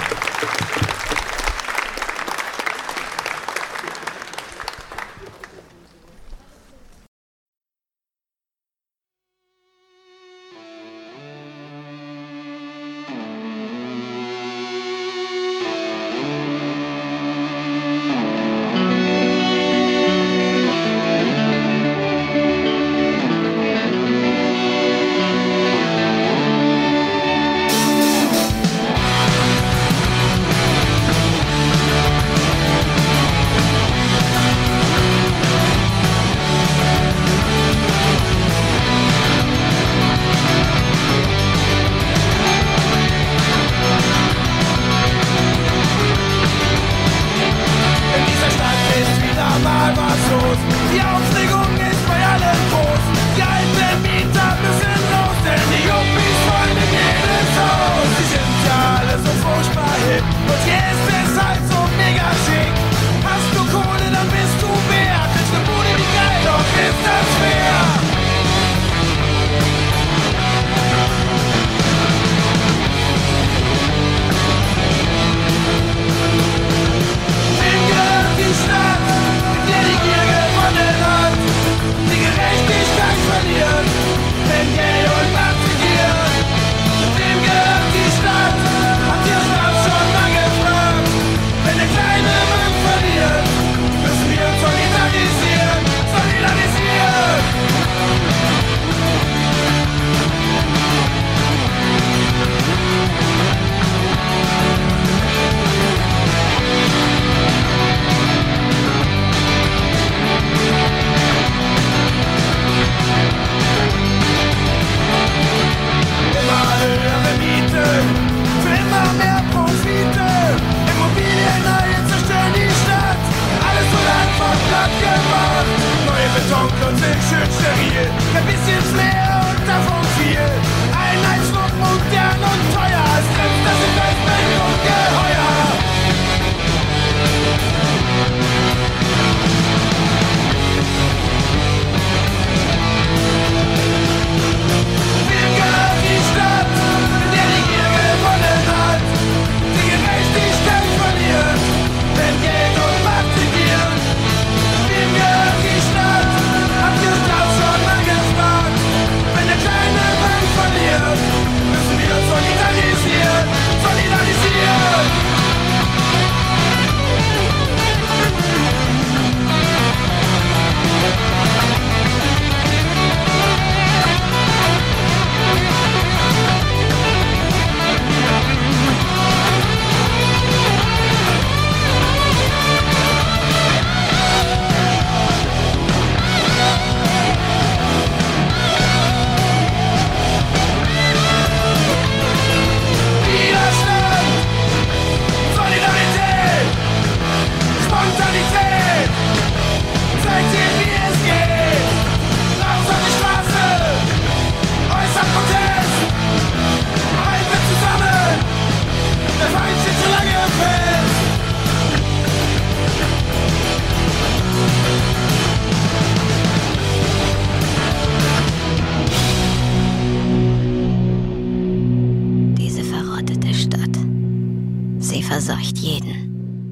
Speaker 1: verseucht jeden.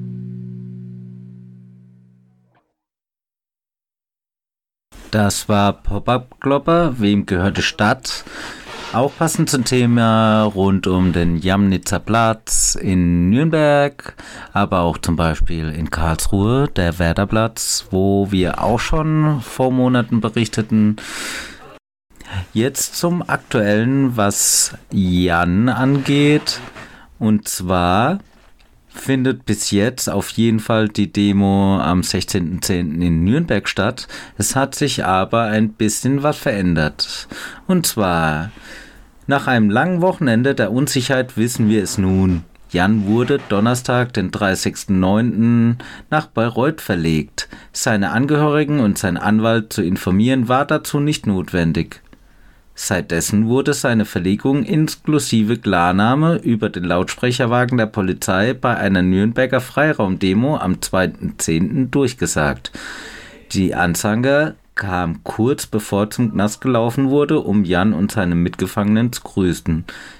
Speaker 18: Das war Pop-Up-Klopper, wem gehört die Stadt? Auch passend zum Thema rund um den Jamnitzer Platz in Nürnberg, aber auch zum Beispiel in Karlsruhe, der Werderplatz, wo wir auch schon vor Monaten berichteten. Jetzt zum Aktuellen, was Jan angeht. Und zwar findet bis jetzt auf jeden Fall die Demo am sechzehnten zehnten in Nürnberg statt. Es hat sich aber ein bisschen was verändert. Und zwar, nach einem langen Wochenende der Unsicherheit wissen wir es nun. Jan wurde Donnerstag, den dreißigsten neunten nach Bayreuth verlegt. Seine Angehörigen und sein Anwalt zu informieren war dazu nicht notwendig. Seitdessen wurde seine Verlegung inklusive Klarnahme über den Lautsprecherwagen der Polizei bei einer Nürnberger Freiraumdemo am zweiten zehnten durchgesagt. Die Ansager kam kurz bevor zum Knast gelaufen wurde, um Jan und seine Mitgefangenen zu grüßen.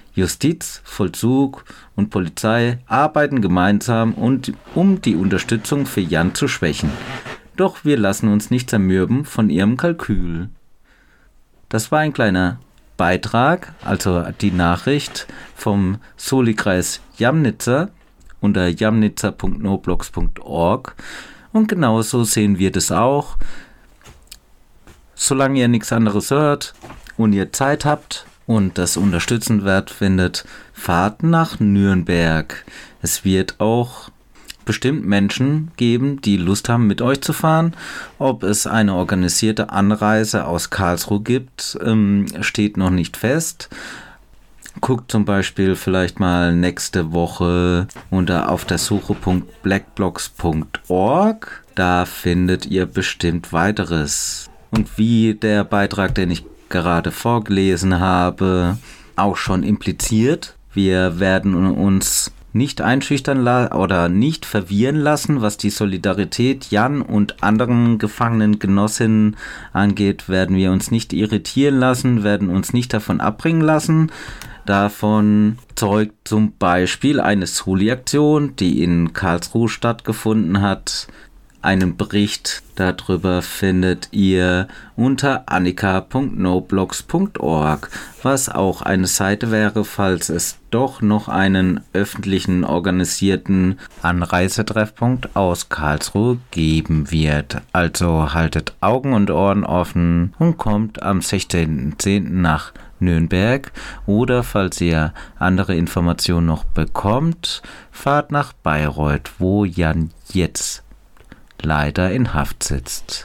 Speaker 18: Justiz, Vollzug und Polizei arbeiten gemeinsam, und, um die Unterstützung für Jan zu schwächen. Doch wir lassen uns nicht zermürben von ihrem Kalkül. Das war ein kleiner Beitrag, also die Nachricht vom Soli-Kreis Jamnitzer unter jamnitzer punkt noblogs punkt org, und genauso sehen wir das auch. Solange ihr nichts anderes hört und ihr Zeit habt und das unterstützenswert findet, fahrt nach Nürnberg. Es wird auch bestimmt Menschen geben, die Lust haben, mit euch zu fahren. Ob es eine organisierte Anreise aus Karlsruhe gibt, ähm, steht noch nicht fest. Guckt zum Beispiel vielleicht mal nächste Woche unter auf der Suche punkt blackblocks punkt org. Da findet ihr bestimmt weiteres. Und wie der Beitrag, den ich gerade vorgelesen habe, auch schon impliziert, wir werden uns nicht einschüchtern la- oder nicht verwirren lassen, was die Solidarität Jan und anderen gefangenen Genossinnen angeht, werden wir uns nicht irritieren lassen, werden uns nicht davon abbringen lassen. Davon zeugt zum Beispiel eine Soli-Aktion, die in Karlsruhe stattgefunden hat. Einen Bericht darüber findet ihr unter annika punkt noblogs punkt org, was auch eine Seite wäre, falls es doch noch einen öffentlichen organisierten Anreisetreffpunkt aus Karlsruhe geben wird. Also haltet Augen und Ohren offen und kommt am sechzehnten zehnten nach Nürnberg, oder falls ihr andere Informationen noch bekommt, fahrt nach Bayreuth, wo Jan jetzt leider in Haft sitzt.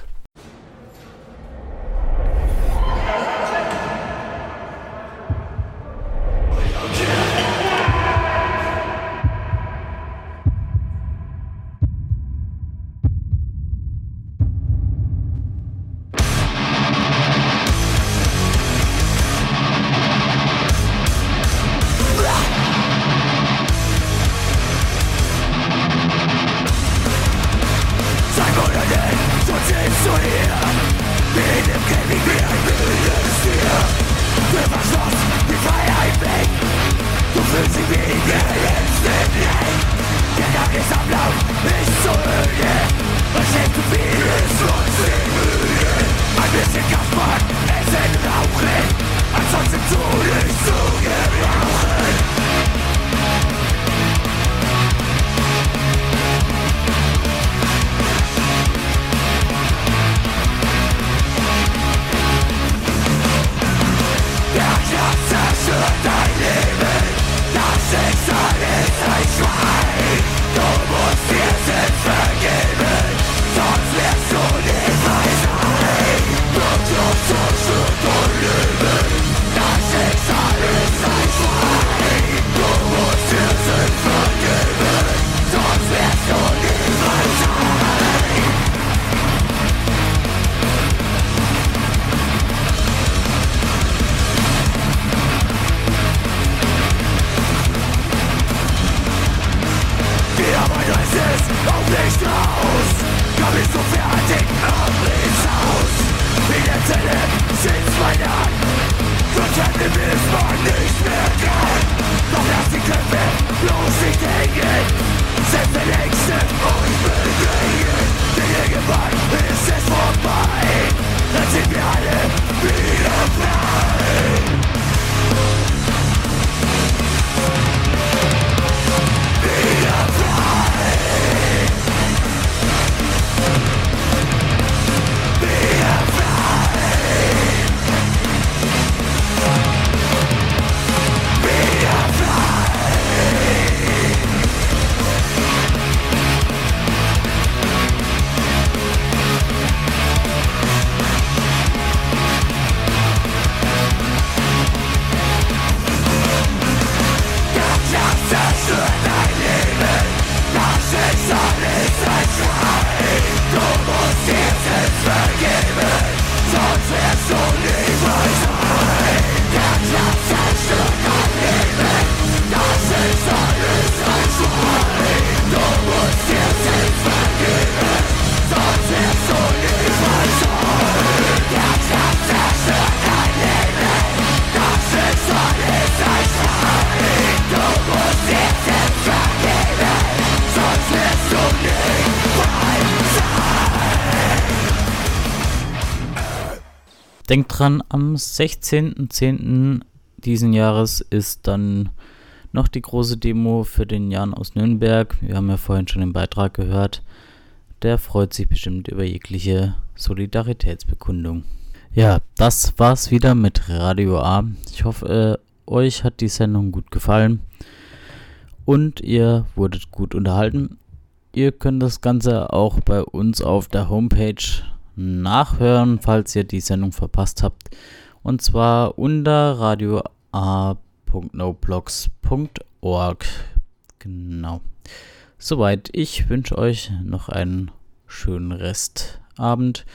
Speaker 4: denkt dran, am sechzehnten zehnten diesen Jahres ist dann noch die große Demo für den Jan aus Nürnberg. Wir haben ja vorhin schon den Beitrag gehört. Der freut sich bestimmt über jegliche Solidaritätsbekundung. Ja, das war's wieder mit Radio A. Ich hoffe, äh, euch hat die Sendung gut gefallen und ihr wurdet gut unterhalten. Ihr könnt das Ganze auch bei uns auf der Homepage nachhören, falls ihr die Sendung verpasst habt. Und zwar unter radio a punkt noblogs punkt org. Genau. Soweit. Ich wünsche euch noch einen schönen Restabend,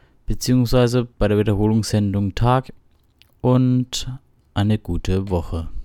Speaker 4: beziehungsweise bei der Wiederholungssendung Tag und eine gute Woche.